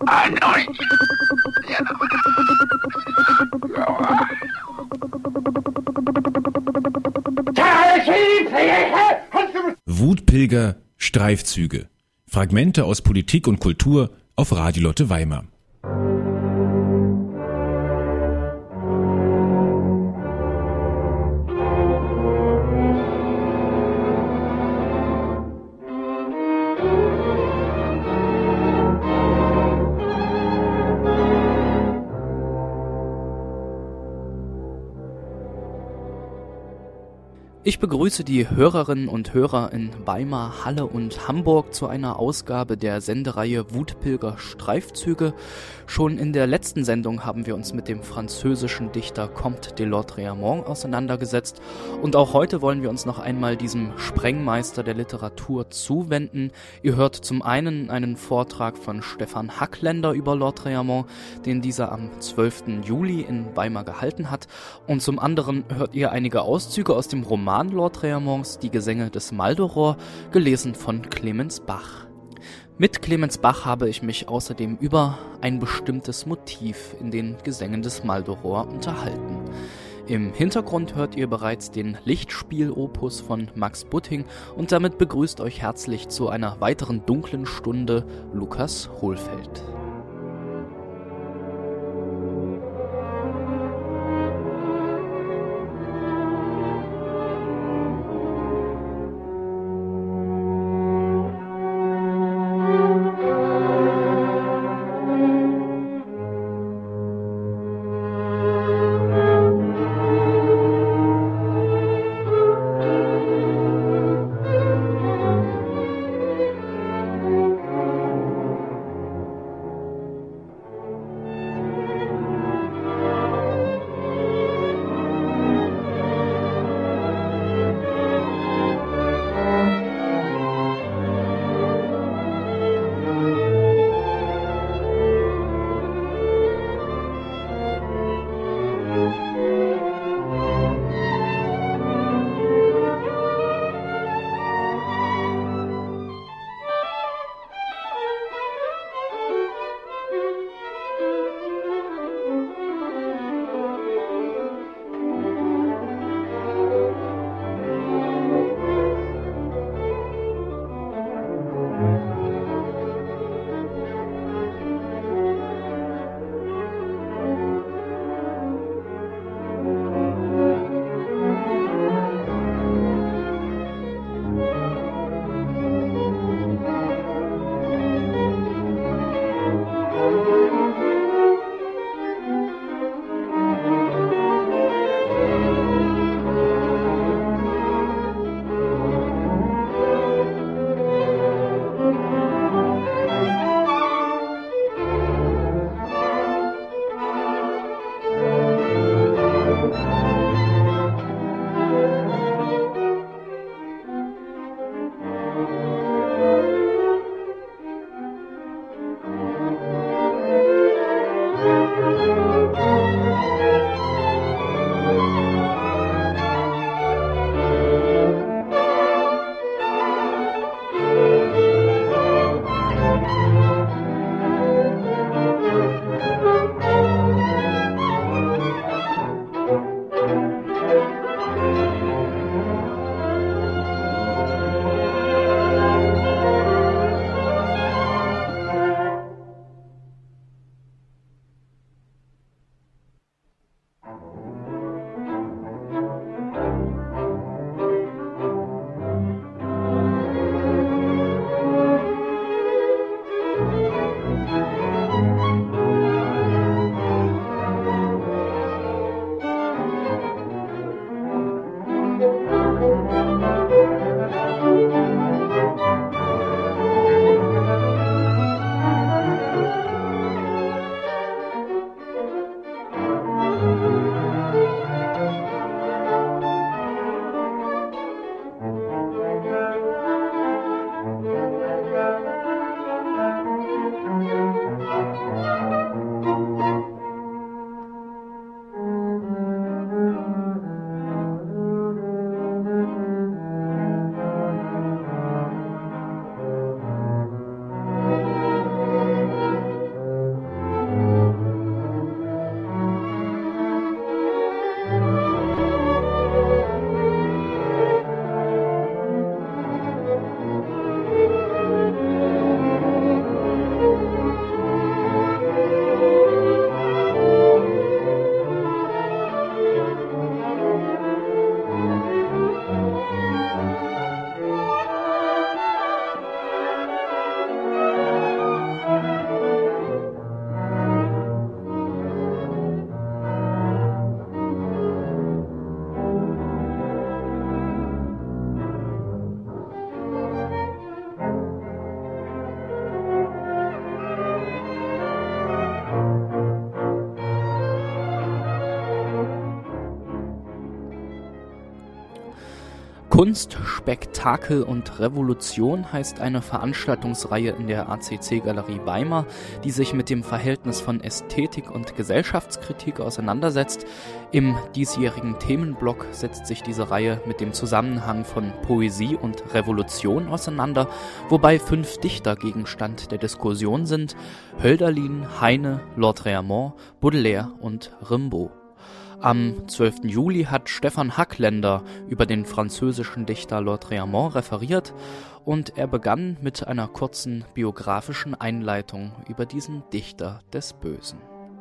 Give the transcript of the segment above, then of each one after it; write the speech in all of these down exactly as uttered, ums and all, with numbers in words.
Wutpilger, Streifzüge. Fragmente aus Politik und Kultur auf Radio Lotte Weimar. Ich begrüße die Hörerinnen und Hörer in Weimar, Halle und Hamburg zu einer Ausgabe der Sendereihe Wutpilger Streifzüge. Schon in der letzten Sendung haben wir uns mit dem französischen Dichter Comte de Lautréamont auseinandergesetzt und auch heute wollen wir uns noch einmal diesem Sprengmeister der Literatur zuwenden. Ihr hört zum einen einen Vortrag von Stefan Hackländer über Lautréamont, den dieser am zwölften Juli in Weimar gehalten hat, und zum anderen hört ihr einige Auszüge aus dem Roman Lautréamonts Die Gesänge des Maldoror, gelesen von Clemens Bach. Mit Clemens Bach habe ich mich außerdem über ein bestimmtes Motiv in den Gesängen des Maldoror unterhalten. Im Hintergrund hört ihr bereits den Lichtspiel-Opus von Max Butting und damit begrüßt euch herzlich zu einer weiteren dunklen Stunde Lukas Hohlfeld. Kunst, Spektakel und Revolution heißt eine Veranstaltungsreihe in der A C C-Galerie Weimar, die sich mit dem Verhältnis von Ästhetik und Gesellschaftskritik auseinandersetzt. Im diesjährigen Themenblock setzt sich diese Reihe mit dem Zusammenhang von Poesie und Revolution auseinander, wobei fünf Dichter Gegenstand der Diskussion sind: Hölderlin, Heine, Lord Reamont, Baudelaire und Rimbaud. Am zwölften Juli hat Stefan Hackländer über den französischen Dichter Lord Reamont referiert und er begann mit einer kurzen biografischen Einleitung über diesen Dichter des Bösen.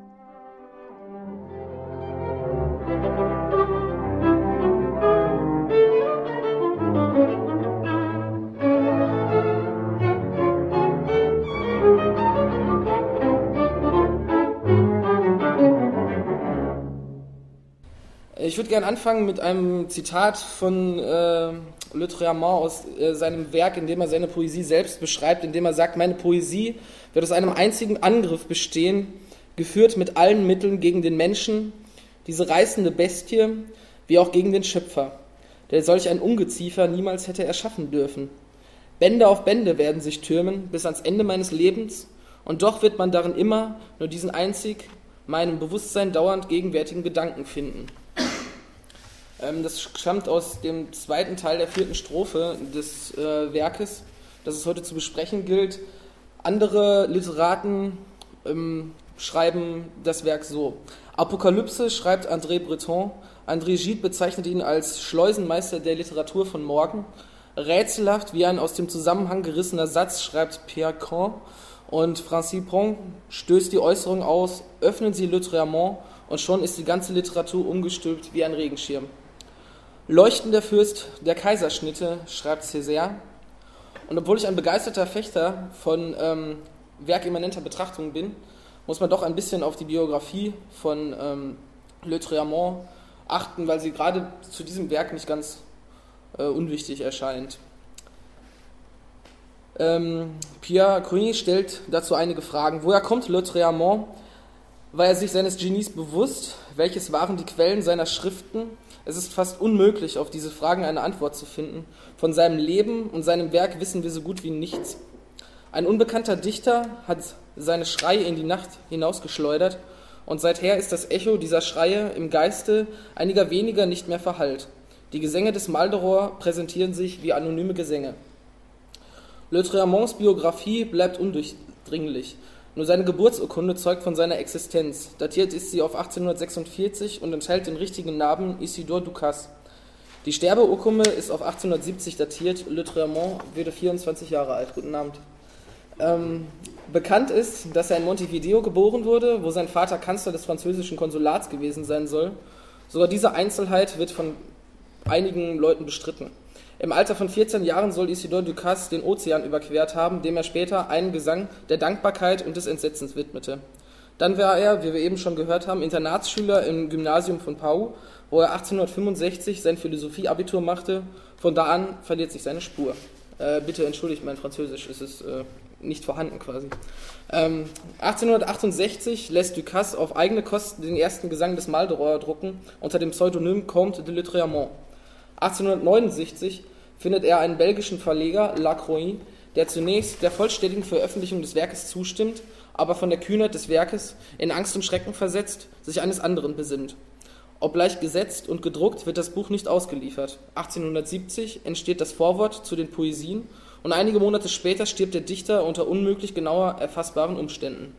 Ich würde gerne anfangen mit einem Zitat von äh, Lord Reamont aus äh, seinem Werk, in dem er seine Poesie selbst beschreibt, in dem er sagt: Meine Poesie wird aus einem einzigen Angriff bestehen, geführt mit allen Mitteln gegen den Menschen, diese reißende Bestie, wie auch gegen den Schöpfer, der solch ein Ungeziefer niemals hätte erschaffen dürfen. Bände auf Bände werden sich türmen bis ans Ende meines Lebens, und doch wird man darin immer nur diesen einzig meinem Bewusstsein dauernd gegenwärtigen Gedanken finden. Das stammt aus dem zweiten Teil der vierten Strophe des äh, Werkes, das es heute zu besprechen gilt. Andere Literaten ähm, schreiben das Werk so. Apokalypse schreibt André Breton. André Gide bezeichnet ihn als Schleusenmeister der Literatur von morgen. Rätselhaft wie ein aus dem Zusammenhang gerissener Satz schreibt Pierre Caron. Und Francis Pron stößt die Äußerung aus: Öffnen Sie Lord Reamont und schon ist die ganze Literatur umgestülpt wie ein Regenschirm. Leuchtender Fürst der Kaiserschnitte, schreibt Césaire. Und obwohl ich ein begeisterter Fechter von ähm, werkimmanenter Betrachtung bin, muss man doch ein bisschen auf die Biografie von ähm, Lord Reamont achten, weil sie gerade zu diesem Werk nicht ganz äh, unwichtig erscheint. Ähm, Pierre Cuny stellt dazu einige Fragen. Woher kommt Lord Reamont? War er sich seines Genies bewusst? Welches waren die Quellen seiner Schriften? Es ist fast unmöglich, auf diese Fragen eine Antwort zu finden. Von seinem Leben und seinem Werk wissen wir so gut wie nichts. Ein unbekannter Dichter hat seine Schreie in die Nacht hinausgeschleudert und seither ist das Echo dieser Schreie im Geiste einiger weniger nicht mehr verhallt. Die Gesänge des Maldoror präsentieren sich wie anonyme Gesänge. Lord Reamonts Biografie bleibt undurchdringlich. Nur seine Geburtsurkunde zeugt von seiner Existenz. Datiert ist sie auf achtzehnhundertsechsundvierzig und enthält den richtigen Namen Isidore Ducasse. Die Sterbeurkunde ist auf achtzehnhundertsiebzig datiert. Lord Reamont wurde vierundzwanzig Jahre alt. Guten Abend. Ähm, bekannt ist, dass er in Montevideo geboren wurde, wo sein Vater Kanzler des französischen Konsulats gewesen sein soll. Sogar diese Einzelheit wird von einigen Leuten bestritten. Im Alter von vierzehn Jahren soll Isidore Ducasse den Ozean überquert haben, dem er später einen Gesang der Dankbarkeit und des Entsetzens widmete. Dann war er, wie wir eben schon gehört haben, Internatsschüler im Gymnasium von Pau, wo er achtzehnhundertfünfundsechzig sein Philosophieabitur machte. Von da an verliert sich seine Spur. Äh, bitte entschuldigt mein Französisch, es ist äh, nicht vorhanden quasi. Ähm, achtzehnhundertachtundsechzig lässt Ducasse auf eigene Kosten den ersten Gesang des Maldoror drucken unter dem Pseudonym Comte de Lord Reamont. achtzehnhundertneunundsechzig findet er einen belgischen Verleger, Lacroix, der zunächst der vollständigen Veröffentlichung des Werkes zustimmt, aber von der Kühnheit des Werkes in Angst und Schrecken versetzt, sich eines anderen besinnt. Obgleich gesetzt und gedruckt wird das Buch nicht ausgeliefert. achtzehnhundertsiebzig entsteht das Vorwort zu den Poesien und einige Monate später stirbt der Dichter unter unmöglich genauer erfassbaren Umständen.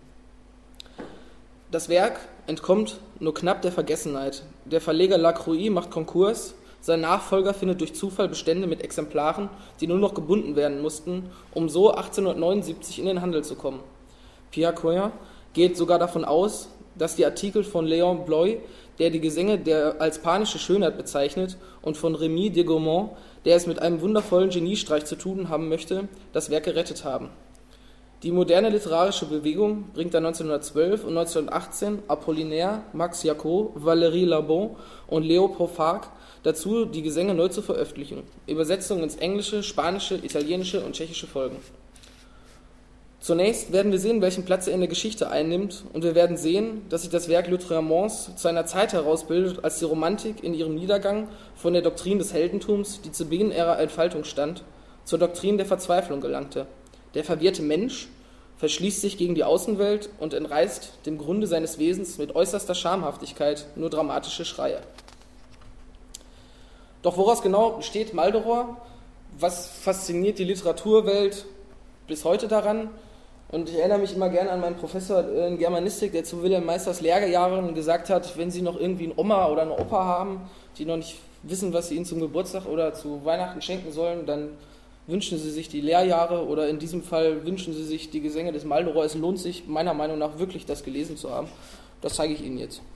Das Werk entkommt nur knapp der Vergessenheit. Der Verleger Lacroix macht Konkurs. Sein Nachfolger findet durch Zufall Bestände mit Exemplaren, die nur noch gebunden werden mussten, um so achtzehnhundertneunundsiebzig in den Handel zu kommen. Pierre Cuny geht sogar davon aus, dass die Artikel von Léon Bloy, der die Gesänge der als panische Schönheit bezeichnet, und von Rémy de Gourmont, der es mit einem wundervollen Geniestreich zu tun haben möchte, das Werk gerettet haben. Die moderne literarische Bewegung bringt dann neunzehnhundertzwölf und neunzehnhundertachtzehn Apollinaire, Max Jacot, Valérie Labon und Léo Profac dazu, die Gesänge neu zu veröffentlichen. Übersetzungen ins Englische, Spanische, Italienische und Tschechische folgen. Zunächst werden wir sehen, welchen Platz er in der Geschichte einnimmt, und wir werden sehen, dass sich das Werk Lautréamonts zu einer Zeit herausbildet, als die Romantik in ihrem Niedergang von der Doktrin des Heldentums, die zu Beginn ihrer Entfaltung stand, zur Doktrin der Verzweiflung gelangte. Der verwirrte Mensch verschließt sich gegen die Außenwelt und entreißt dem Grunde seines Wesens mit äußerster Schamhaftigkeit nur dramatische Schreie. Doch woraus genau besteht Maldoror? Was fasziniert die Literaturwelt bis heute daran? Und ich erinnere mich immer gerne an meinen Professor in Germanistik, der zu Wilhelm Meisters Lehrjahren gesagt hat, wenn Sie noch irgendwie einen Oma oder eine Opa haben, die noch nicht wissen, was Sie ihnen zum Geburtstag oder zu Weihnachten schenken sollen, dann wünschen Sie sich die Lehrjahre, oder in diesem Fall wünschen Sie sich die Gesänge des Maldoror. Es lohnt sich meiner Meinung nach wirklich, das gelesen zu haben. Das zeige ich Ihnen jetzt.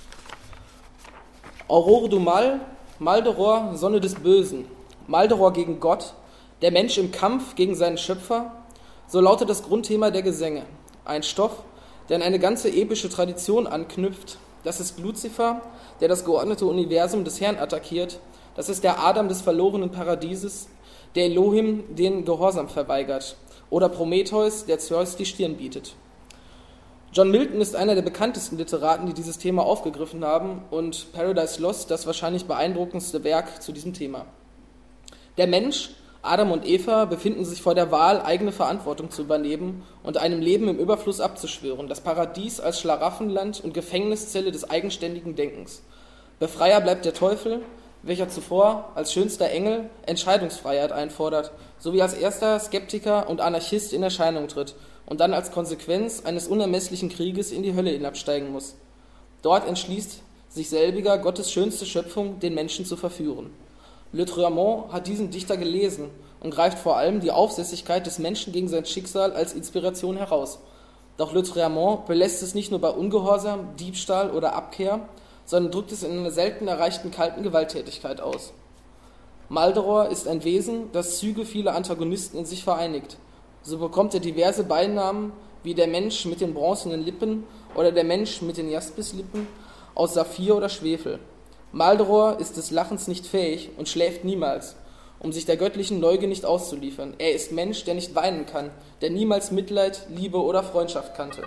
Aurore du Mal, Maldoror, Sonne des Bösen. Maldoror gegen Gott, der Mensch im Kampf gegen seinen Schöpfer. So lautet das Grundthema der Gesänge. Ein Stoff, der an eine ganze epische Tradition anknüpft. Das ist Luzifer, der das geordnete Universum des Herrn attackiert. Das ist der Adam des verlorenen Paradieses, der Elohim den Gehorsam verweigert. Oder Prometheus, der Zeus die Stirn bietet. John Milton ist einer der bekanntesten Literaten, die dieses Thema aufgegriffen haben, und Paradise Lost das wahrscheinlich beeindruckendste Werk zu diesem Thema. Der Mensch, Adam und Eva, befinden sich vor der Wahl, eigene Verantwortung zu übernehmen und einem Leben im Überfluss abzuschwören, das Paradies als Schlaraffenland und Gefängniszelle des eigenständigen Denkens. Befreier bleibt der Teufel, welcher zuvor als schönster Engel Entscheidungsfreiheit einfordert, sowie als erster Skeptiker und Anarchist in Erscheinung tritt und dann als Konsequenz eines unermesslichen Krieges in die Hölle hinabsteigen muss. Dort entschließt sich selbiger, Gottes schönste Schöpfung, den Menschen zu verführen. Lautréamont hat diesen Dichter gelesen und greift vor allem die Aufsässigkeit des Menschen gegen sein Schicksal als Inspiration heraus. Doch Lautréamont belässt es nicht nur bei Ungehorsam, Diebstahl oder Abkehr, sondern drückt es in einer selten erreichten kalten Gewalttätigkeit aus. Maldoror ist ein Wesen, das Züge vieler Antagonisten in sich vereinigt. So bekommt er diverse Beinamen wie der Mensch mit den bronzenen Lippen oder der Mensch mit den Jaspislippen aus Saphir oder Schwefel. Maldoror ist des Lachens nicht fähig und schläft niemals, um sich der göttlichen Neugier nicht auszuliefern. Er ist Mensch, der nicht weinen kann, der niemals Mitleid, Liebe oder Freundschaft kannte.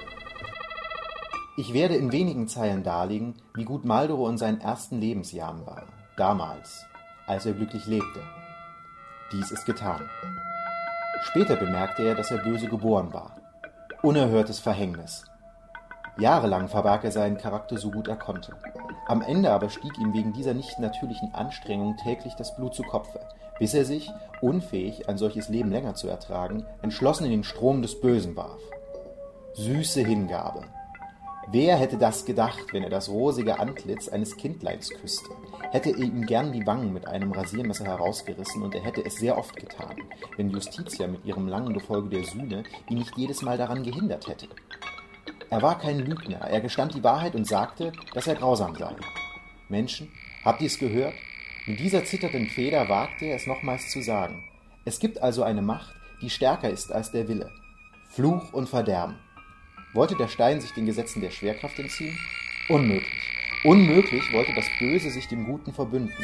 Ich werde in wenigen Zeilen darlegen, wie gut Maldoror in seinen ersten Lebensjahren war, damals, als er glücklich lebte. Dies ist getan. Später bemerkte er, dass er böse geboren war. Unerhörtes Verhängnis. Jahrelang verbarg er seinen Charakter so gut er konnte. Am Ende aber stieg ihm wegen dieser nicht natürlichen Anstrengung täglich das Blut zu Kopfe, bis er sich, unfähig, ein solches Leben länger zu ertragen, entschlossen in den Strom des Bösen warf. Süße Hingabe. Wer hätte das gedacht, wenn er das rosige Antlitz eines Kindleins küsste? Hätte er ihm gern die Wangen mit einem Rasiermesser herausgerissen, und er hätte es sehr oft getan, wenn Justitia mit ihrem langen Gefolge der Sühne ihn nicht jedes Mal daran gehindert hätte. Er war kein Lügner, er gestand die Wahrheit und sagte, dass er grausam sei. Menschen, habt ihr es gehört? Mit dieser zitternden Feder wagte er es nochmals zu sagen. Es gibt also eine Macht, die stärker ist als der Wille. Fluch und Verderben. Wollte der Stein sich den Gesetzen der Schwerkraft entziehen? Unmöglich. Unmöglich wollte das Böse sich dem Guten verbünden.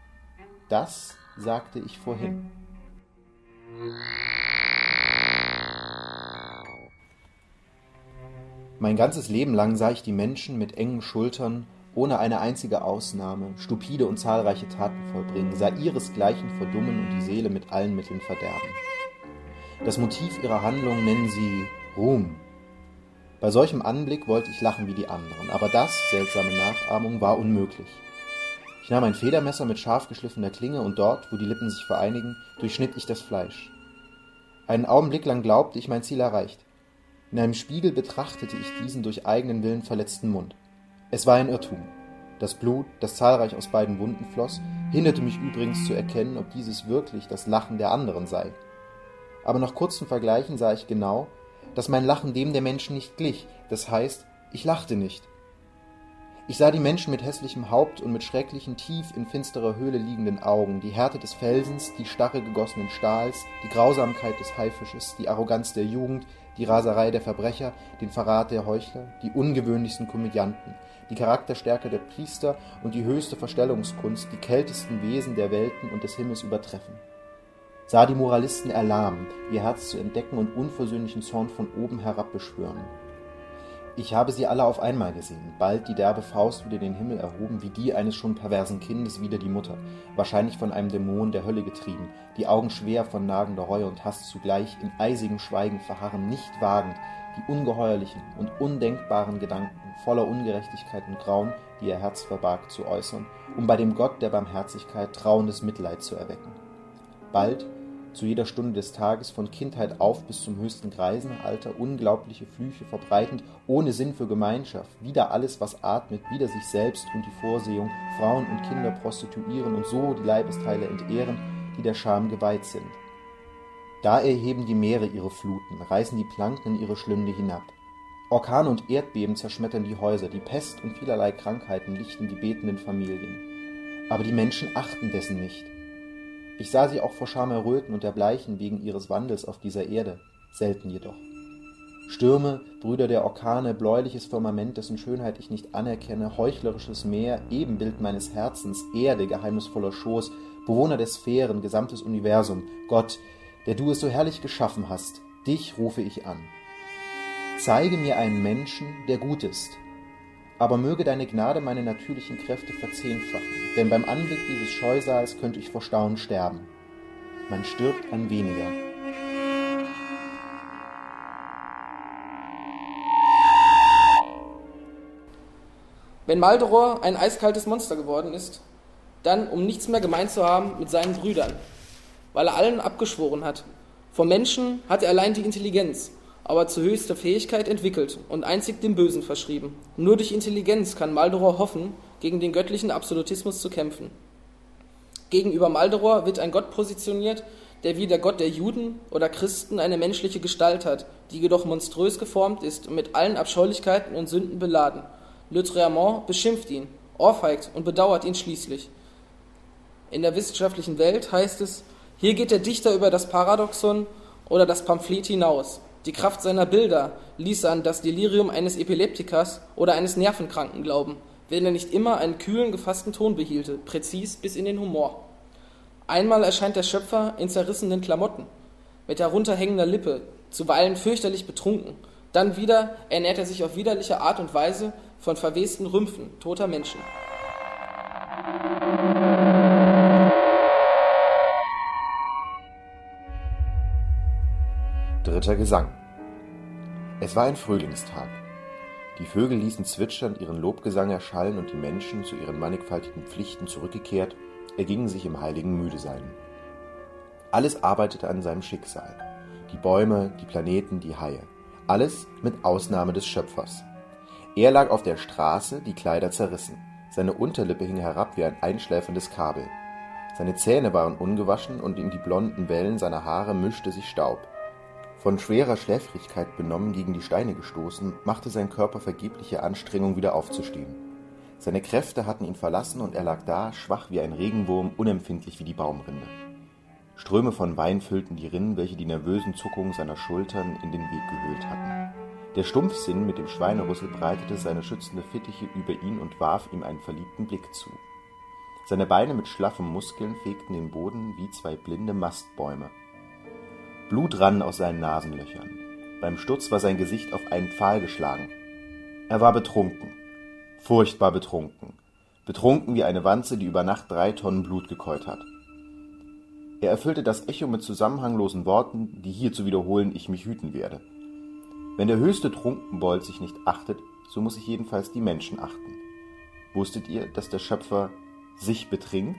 Das sagte ich vorhin. Mein ganzes Leben lang sah ich die Menschen mit engen Schultern, ohne eine einzige Ausnahme, stupide und zahlreiche Taten vollbringen, sah ihresgleichen verdummen und die Seele mit allen Mitteln verderben. Das Motiv ihrer Handlung nennen sie Ruhm. Bei solchem Anblick wollte ich lachen wie die anderen, aber das, seltsame Nachahmung, war unmöglich. Ich nahm ein Federmesser mit scharf geschliffener Klinge und dort, wo die Lippen sich vereinigen, durchschnitt ich das Fleisch. Einen Augenblick lang glaubte ich, mein Ziel erreicht. In einem Spiegel betrachtete ich diesen durch eigenen Willen verletzten Mund. Es war ein Irrtum. Das Blut, das zahlreich aus beiden Wunden floss, hinderte mich übrigens zu erkennen, ob dieses wirklich das Lachen der anderen sei. Aber nach kurzen Vergleichen sah ich genau, dass mein Lachen dem der Menschen nicht glich, das heißt, ich lachte nicht. Ich sah die Menschen mit hässlichem Haupt und mit schrecklichen, tief in finsterer Höhle liegenden Augen, die Härte des Felsens, die Starre gegossenen Stahls, die Grausamkeit des Haifisches, die Arroganz der Jugend, die Raserei der Verbrecher, den Verrat der Heuchler, die ungewöhnlichsten Komödianten, die Charakterstärke der Priester und die höchste Verstellungskunst, die kältesten Wesen der Welten und des Himmels übertreffen. sah die Moralisten erlahmen, ihr Herz zu entdecken und unversöhnlichen Zorn von oben herab beschwören. Ich habe sie alle auf einmal gesehen, bald die derbe Faust wieder den Himmel erhoben, wie die eines schon perversen Kindes wider die Mutter, wahrscheinlich von einem Dämon der Hölle getrieben, die Augen schwer von nagender Reue und Hass zugleich in eisigem Schweigen verharren, nicht wagend, die ungeheuerlichen und undenkbaren Gedanken voller Ungerechtigkeit und Grauen, die ihr Herz verbarg, zu äußern, um bei dem Gott der Barmherzigkeit trauerndes Mitleid zu erwecken. Bald, zu jeder Stunde des Tages, von Kindheit auf bis zum höchsten Greisenalter, unglaubliche Flüche verbreitend, ohne Sinn für Gemeinschaft, wieder alles, was atmet, wieder sich selbst und die Vorsehung, Frauen und Kinder prostituieren und so die Leibesteile entehren, die der Scham geweiht sind. Da erheben die Meere ihre Fluten, reißen die Planken in ihre Schlünde hinab. Orkane und Erdbeben zerschmettern die Häuser, die Pest und vielerlei Krankheiten lichten die betenden Familien. Aber die Menschen achten dessen nicht. Ich sah sie auch vor Scham erröten und erbleichen wegen ihres Wandels auf dieser Erde, selten jedoch. Stürme, Brüder der Orkane, bläuliches Firmament, dessen Schönheit ich nicht anerkenne, heuchlerisches Meer, Ebenbild meines Herzens, Erde, geheimnisvoller Schoß, Bewohner der Sphären, gesamtes Universum, Gott, der du es so herrlich geschaffen hast, dich rufe ich an. Zeige mir einen Menschen, der gut ist, aber möge deine Gnade meine natürlichen Kräfte verzehnfachen, denn beim Anblick dieses Scheusals könnte ich vor Staunen sterben. Man stirbt an weniger. Wenn Maldoror ein eiskaltes Monster geworden ist, dann, um nichts mehr gemein zu haben mit seinen Brüdern, weil er allen abgeschworen hat. Vom Menschen hat er allein die Intelligenz, aber zu höchster Fähigkeit entwickelt und einzig dem Bösen verschrieben. Nur durch Intelligenz kann Maldoror hoffen, gegen den göttlichen Absolutismus zu kämpfen. Gegenüber Maldoror wird ein Gott positioniert, der wie der Gott der Juden oder Christen eine menschliche Gestalt hat, die jedoch monströs geformt ist und mit allen Abscheulichkeiten und Sünden beladen. Lautréamont beschimpft ihn, ohrfeigt und bedauert ihn schließlich. In der wissenschaftlichen Welt heißt es, hier geht der Dichter über das Paradoxon oder das Pamphlet hinaus. Die Kraft seiner Bilder ließ an das Delirium eines Epileptikers oder eines Nervenkranken glauben, wenn er nicht immer einen kühlen, gefassten Ton behielte, präzis bis in den Humor. Einmal erscheint der Schöpfer in zerrissenen Klamotten, mit herunterhängender Lippe, zuweilen fürchterlich betrunken. Dann wieder ernährt er sich auf widerliche Art und Weise von verwesten Rümpfen toter Menschen. Dritter Gesang. Es war ein Frühlingstag. Die Vögel ließen zwitschernd ihren Lobgesang erschallen und die Menschen, zu ihren mannigfaltigen Pflichten zurückgekehrt, ergingen sich im heiligen Müdesein. Alles arbeitete an seinem Schicksal. Die Bäume, die Planeten, die Haie. Alles mit Ausnahme des Schöpfers. Er lag auf der Straße, die Kleider zerrissen. Seine Unterlippe hing herab wie ein einschläferndes Kabel. Seine Zähne waren ungewaschen und in die blonden Wellen seiner Haare mischte sich Staub. Von schwerer Schläfrigkeit benommen, gegen die Steine gestoßen, machte sein Körper vergebliche Anstrengung, wieder aufzustehen. Seine Kräfte hatten ihn verlassen und er lag da, schwach wie ein Regenwurm, unempfindlich wie die Baumrinde. Ströme von Wein füllten die Rinnen, welche die nervösen Zuckungen seiner Schultern in den Weg gehüllt hatten. Der Stumpfsinn mit dem Schweinerüssel breitete seine schützende Fittiche über ihn und warf ihm einen verliebten Blick zu. Seine Beine mit schlaffen Muskeln fegten den Boden wie zwei blinde Mastbäume. Blut rann aus seinen Nasenlöchern. Beim Sturz war sein Gesicht auf einen Pfahl geschlagen. Er war betrunken. Furchtbar betrunken. Betrunken wie eine Wanze, die über Nacht drei Tonnen Blut gekeult hat. Er erfüllte das Echo mit zusammenhanglosen Worten, die hier zu wiederholen ich mich hüten werde. Wenn der höchste Trunkenbold sich nicht achtet, so muss sich jedenfalls die Menschen achten. Wusstet ihr, dass der Schöpfer sich betrinkt?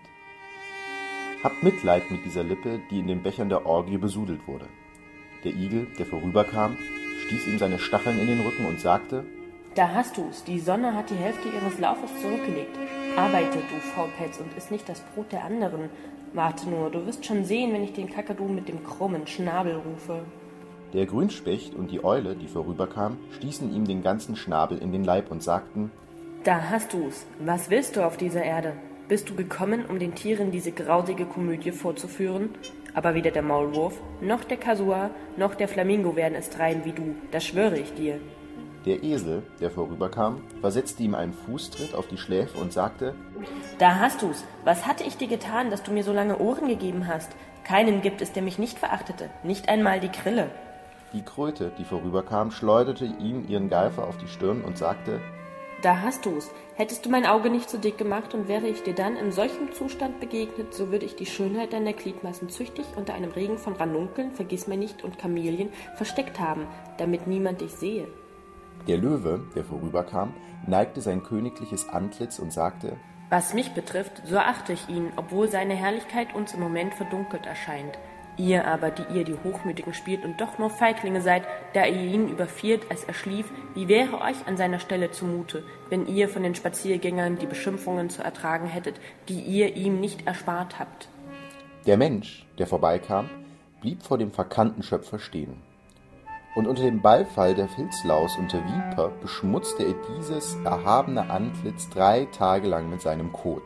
Habt Mitleid mit dieser Lippe, die in den Bechern der Orgie besudelt wurde. Der Igel, der vorüberkam, stieß ihm seine Stacheln in den Rücken und sagte: Da hast du's, die Sonne hat die Hälfte ihres Laufes zurückgelegt. Arbeite, du Faulpelz, und iss nicht das Brot der anderen. Warte nur, du wirst schon sehen, wenn ich den Kakadu mit dem krummen Schnabel rufe. Der Grünspecht und die Eule, die vorüberkam, stießen ihm den ganzen Schnabel in den Leib und sagten: Da hast du's, was willst du auf dieser Erde? Bist du gekommen, um den Tieren diese grausige Komödie vorzuführen? Aber weder der Maulwurf, noch der Kasua, noch der Flamingo werden es treiben wie du, das schwöre ich dir. Der Esel, der vorüberkam, versetzte ihm einen Fußtritt auf die Schläfe und sagte: Da hast du's, was hatte ich dir getan, dass du mir so lange Ohren gegeben hast? Keinen gibt es, der mich nicht verachtete, nicht einmal die Grille. Die Kröte, die vorüberkam, schleuderte ihm ihren Geifer auf die Stirn und sagte: Da hast du's. Hättest du mein Auge nicht so dick gemacht und wäre ich dir dann in solchem Zustand begegnet, so würde ich die Schönheit deiner Gliedmaßen züchtig unter einem Regen von Ranunkeln, Vergissmeinnicht und Kamelien versteckt haben, damit niemand dich sehe. Der Löwe, der vorüberkam, neigte sein königliches Antlitz und sagte: Was mich betrifft, so achte ich ihn, obwohl seine Herrlichkeit uns im Moment verdunkelt erscheint. Ihr aber, die ihr die Hochmütigen spielt und doch nur Feiglinge seid, da ihr ihn überfielt, als er schlief, wie wäre euch an seiner Stelle zumute, wenn ihr von den Spaziergängern die Beschimpfungen zu ertragen hättet, die ihr ihm nicht erspart habt? Der Mensch, der vorbeikam, blieb vor dem verkannten Schöpfer stehen. Und unter dem Beifall der Filzlaus und der Viper beschmutzte er dieses erhabene Antlitz drei Tage lang mit seinem Kot.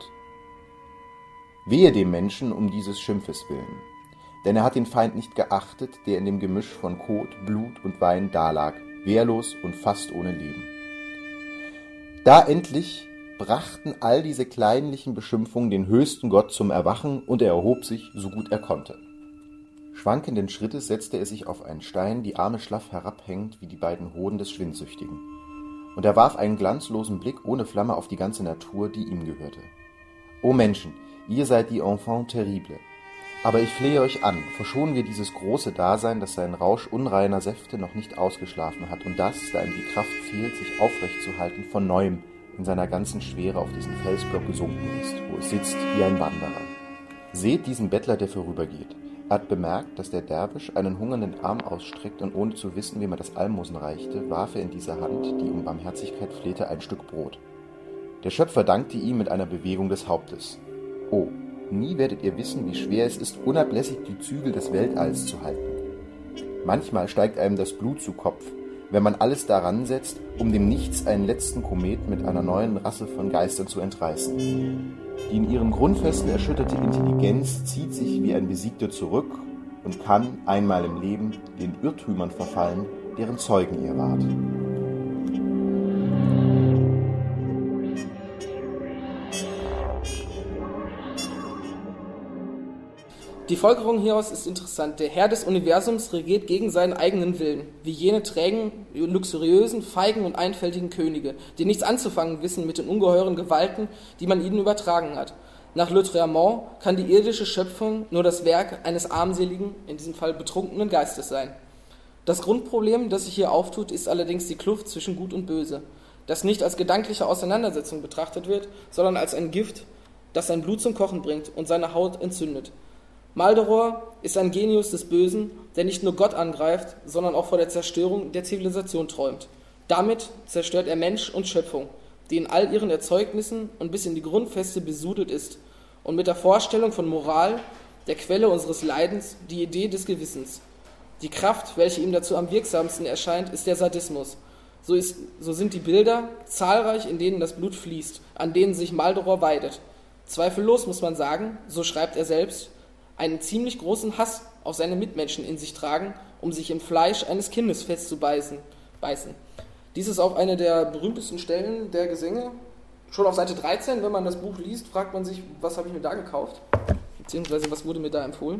Wehe dem Menschen um dieses Schimpfes willen, denn er hat den Feind nicht geachtet, der in dem Gemisch von Kot, Blut und Wein dalag, wehrlos und fast ohne Leben. Da endlich brachten all diese kleinlichen Beschimpfungen den höchsten Gott zum Erwachen, und er erhob sich, so gut er konnte. Schwankenden Schrittes setzte er sich auf einen Stein, die Arme schlaff herabhängend wie die beiden Hoden des Schwindsüchtigen. Und er warf einen glanzlosen Blick ohne Flamme auf die ganze Natur, die ihm gehörte. O Menschen, ihr seid die Enfants terribles. Aber ich flehe euch an, verschonen wir dieses große Dasein, das seinen Rausch unreiner Säfte noch nicht ausgeschlafen hat und das, da ihm die Kraft fehlt, sich aufrecht zu halten, von Neuem in seiner ganzen Schwere auf diesen Felsblock gesunken ist, wo es sitzt wie ein Wanderer. Seht diesen Bettler, der vorübergeht. Er hat bemerkt, dass der Derwisch einen hungernden Arm ausstreckt, und ohne zu wissen, wem er das Almosen reichte, warf er in diese Hand, die um Barmherzigkeit flehte, ein Stück Brot. Der Schöpfer dankte ihm mit einer Bewegung des Hauptes. Oh, nie werdet ihr wissen, wie schwer es ist, unablässig die Zügel des Weltalls zu halten. Manchmal steigt einem das Blut zu Kopf, wenn man alles daran setzt, um dem Nichts einen letzten Komet mit einer neuen Rasse von Geistern zu entreißen. Die in ihren Grundfesten erschütterte Intelligenz zieht sich wie ein Besiegter zurück und kann einmal im Leben den Irrtümern verfallen, deren Zeugen ihr wart. Die Folgerung hieraus ist interessant. Der Herr des Universums regiert gegen seinen eigenen Willen, wie jene trägen, luxuriösen, feigen und einfältigen Könige, die nichts anzufangen wissen mit den ungeheuren Gewalten, die man ihnen übertragen hat. Nach Lautréamont kann die irdische Schöpfung nur das Werk eines armseligen, in diesem Fall betrunkenen Geistes sein. Das Grundproblem, das sich hier auftut, ist allerdings die Kluft zwischen Gut und Böse, das nicht als gedankliche Auseinandersetzung betrachtet wird, sondern als ein Gift, das sein Blut zum Kochen bringt und seine Haut entzündet. Maldoror ist ein Genius des Bösen, der nicht nur Gott angreift, sondern auch vor der Zerstörung der Zivilisation träumt. Damit zerstört er Mensch und Schöpfung, die in all ihren Erzeugnissen und bis in die Grundfeste besudelt ist und mit der Vorstellung von Moral, der Quelle unseres Leidens, die Idee des Gewissens. Die Kraft, welche ihm dazu am wirksamsten erscheint, ist der Sadismus. So, ist, so sind die Bilder zahlreich, in denen das Blut fließt, an denen sich Maldoror weidet. Zweifellos muss man sagen, so schreibt er selbst, einen ziemlich großen Hass auf seine Mitmenschen in sich tragen, um sich im Fleisch eines Kindes festzubeißen. Beißen. Dies ist auch eine der berühmtesten Stellen der Gesänge. Schon auf Seite dreizehn, wenn man das Buch liest, fragt man sich, was habe ich mir da gekauft? Beziehungsweise, was wurde mir da empfohlen?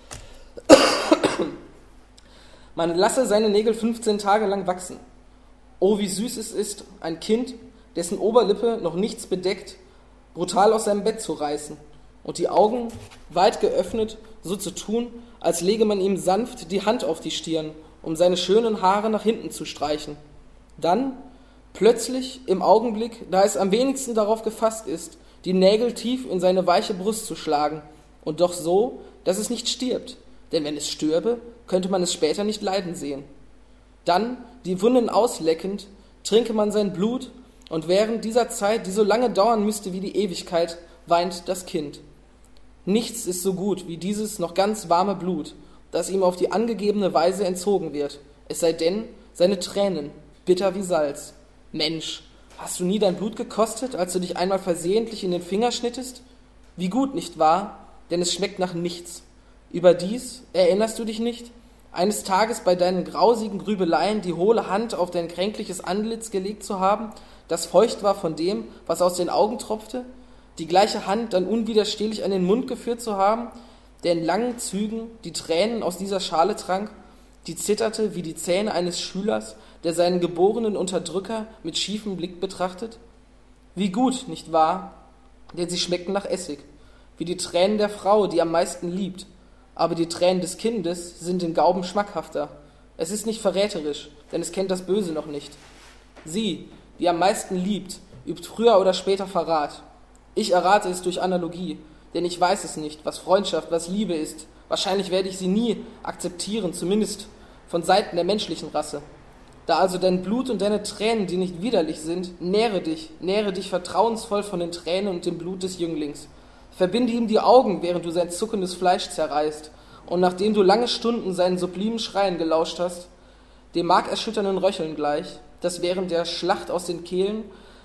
Man lasse seine Nägel fünfzehn Tage lang wachsen. Oh, wie süß es ist, ein Kind, dessen Oberlippe noch nichts bedeckt, brutal aus seinem Bett zu reißen und die Augen weit geöffnet, so zu tun, als lege man ihm sanft die Hand auf die Stirn, um seine schönen Haare nach hinten zu streichen. Dann, plötzlich, im Augenblick, da es am wenigsten darauf gefasst ist, die Nägel tief in seine weiche Brust zu schlagen, und doch so, dass es nicht stirbt, denn wenn es stürbe, könnte man es später nicht leiden sehen. Dann, die Wunden ausleckend, trinke man sein Blut, und während dieser Zeit, die so lange dauern müsste wie die Ewigkeit, weint das Kind. Nichts ist so gut wie dieses noch ganz warme Blut, das ihm auf die angegebene Weise entzogen wird, es sei denn, seine Tränen, bitter wie Salz. Mensch, hast du nie dein Blut gekostet, als du dich einmal versehentlich in den Finger schnittest? Wie gut, nicht wahr? Denn es schmeckt nach nichts. Überdies, erinnerst du dich nicht, eines Tages bei deinen grausigen Grübeleien die hohle Hand auf dein kränkliches Antlitz gelegt zu haben, das feucht war von dem, was aus den Augen tropfte? Die gleiche Hand dann unwiderstehlich an den Mund geführt zu haben, der in langen Zügen die Tränen aus dieser Schale trank, die zitterte wie die Zähne eines Schülers, der seinen geborenen Unterdrücker mit schiefem Blick betrachtet? Wie gut, nicht wahr? Denn sie schmecken nach Essig, wie die Tränen der Frau, die am meisten liebt. Aber die Tränen des Kindes sind den Gaumen schmackhafter. Es ist nicht verräterisch, denn es kennt das Böse noch nicht. Sie, die am meisten liebt, übt früher oder später Verrat. Ich errate es durch Analogie, denn ich weiß es nicht, was Freundschaft, was Liebe ist. Wahrscheinlich werde ich sie nie akzeptieren, zumindest von Seiten der menschlichen Rasse. Da also dein Blut und deine Tränen, die nicht widerlich sind, nähre dich, nähre dich vertrauensvoll von den Tränen und dem Blut des Jünglings. Verbinde ihm die Augen, während du sein zuckendes Fleisch zerreißt, und nachdem du lange Stunden seinen sublimen Schreien gelauscht hast, dem markerschütternden Röcheln gleich, das während der Schlacht aus den Kehlen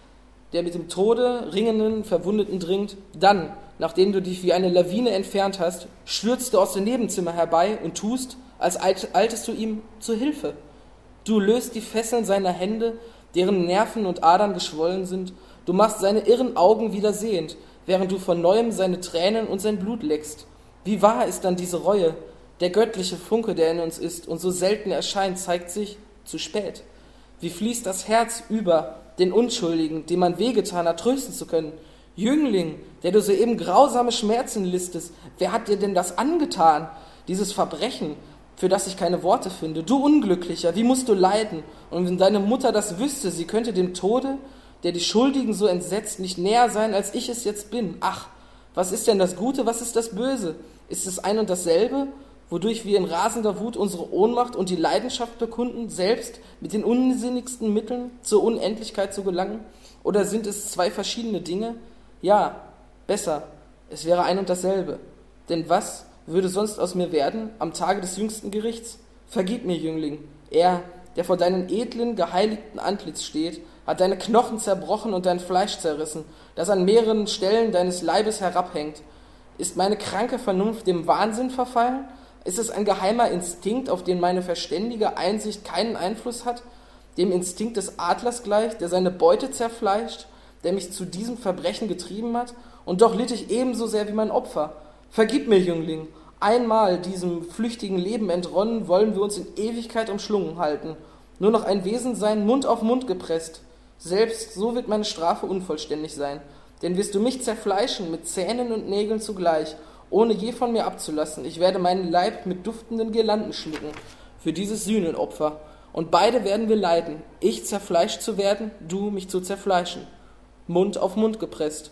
der mit dem Tode ringenden Verwundeten dringt, dann, nachdem du dich wie eine Lawine entfernt hast, stürzt du aus dem Nebenzimmer herbei und tust, als eiltest du ihm zu Hilfe. Du löst die Fesseln seiner Hände, deren Nerven und Adern geschwollen sind, du machst seine irren Augen wieder sehend, während du von Neuem seine Tränen und sein Blut leckst. Wie wahr ist dann diese Reue? Der göttliche Funke, der in uns ist und so selten erscheint, zeigt sich zu spät. Wie fließt das Herz über, den Unschuldigen, dem man wehgetan hat, trösten zu können? Jüngling, der du soeben grausame Schmerzen listest, wer hat dir denn das angetan? Dieses Verbrechen, für das ich keine Worte finde. Du Unglücklicher, wie musst du leiden? Und wenn deine Mutter das wüsste, sie könnte dem Tode, der die Schuldigen so entsetzt, nicht näher sein, als ich es jetzt bin. Ach, was ist denn das Gute, was ist das Böse? Ist es ein und dasselbe, wodurch wir in rasender Wut unsere Ohnmacht und die Leidenschaft bekunden, selbst mit den unsinnigsten Mitteln zur Unendlichkeit zu gelangen? Oder sind es zwei verschiedene Dinge? Ja, besser, es wäre ein und dasselbe. Denn was würde sonst aus mir werden am Tage des jüngsten Gerichts? Vergib mir, Jüngling, er, der vor deinem edlen, geheiligten Antlitz steht, hat deine Knochen zerbrochen und dein Fleisch zerrissen, das an mehreren Stellen deines Leibes herabhängt. Ist meine kranke Vernunft dem Wahnsinn verfallen? Ist es ein geheimer Instinkt, auf den meine verständige Einsicht keinen Einfluss hat? Dem Instinkt des Adlers gleich, der seine Beute zerfleischt, der mich zu diesem Verbrechen getrieben hat? Und doch litt ich ebenso sehr wie mein Opfer. Vergib mir, Jüngling, einmal diesem flüchtigen Leben entronnen, wollen wir uns in Ewigkeit umschlungen halten. Nur noch ein Wesen sein, Mund auf Mund gepresst. Selbst so wird meine Strafe unvollständig sein. Denn wirst du mich zerfleischen mit Zähnen und Nägeln zugleich, ohne je von mir abzulassen. Ich werde meinen Leib mit duftenden Girlanden schmücken für dieses Sühnenopfer. Und beide werden wir leiden, ich zerfleischt zu werden, du mich zu zerfleischen. Mund auf Mund gepresst.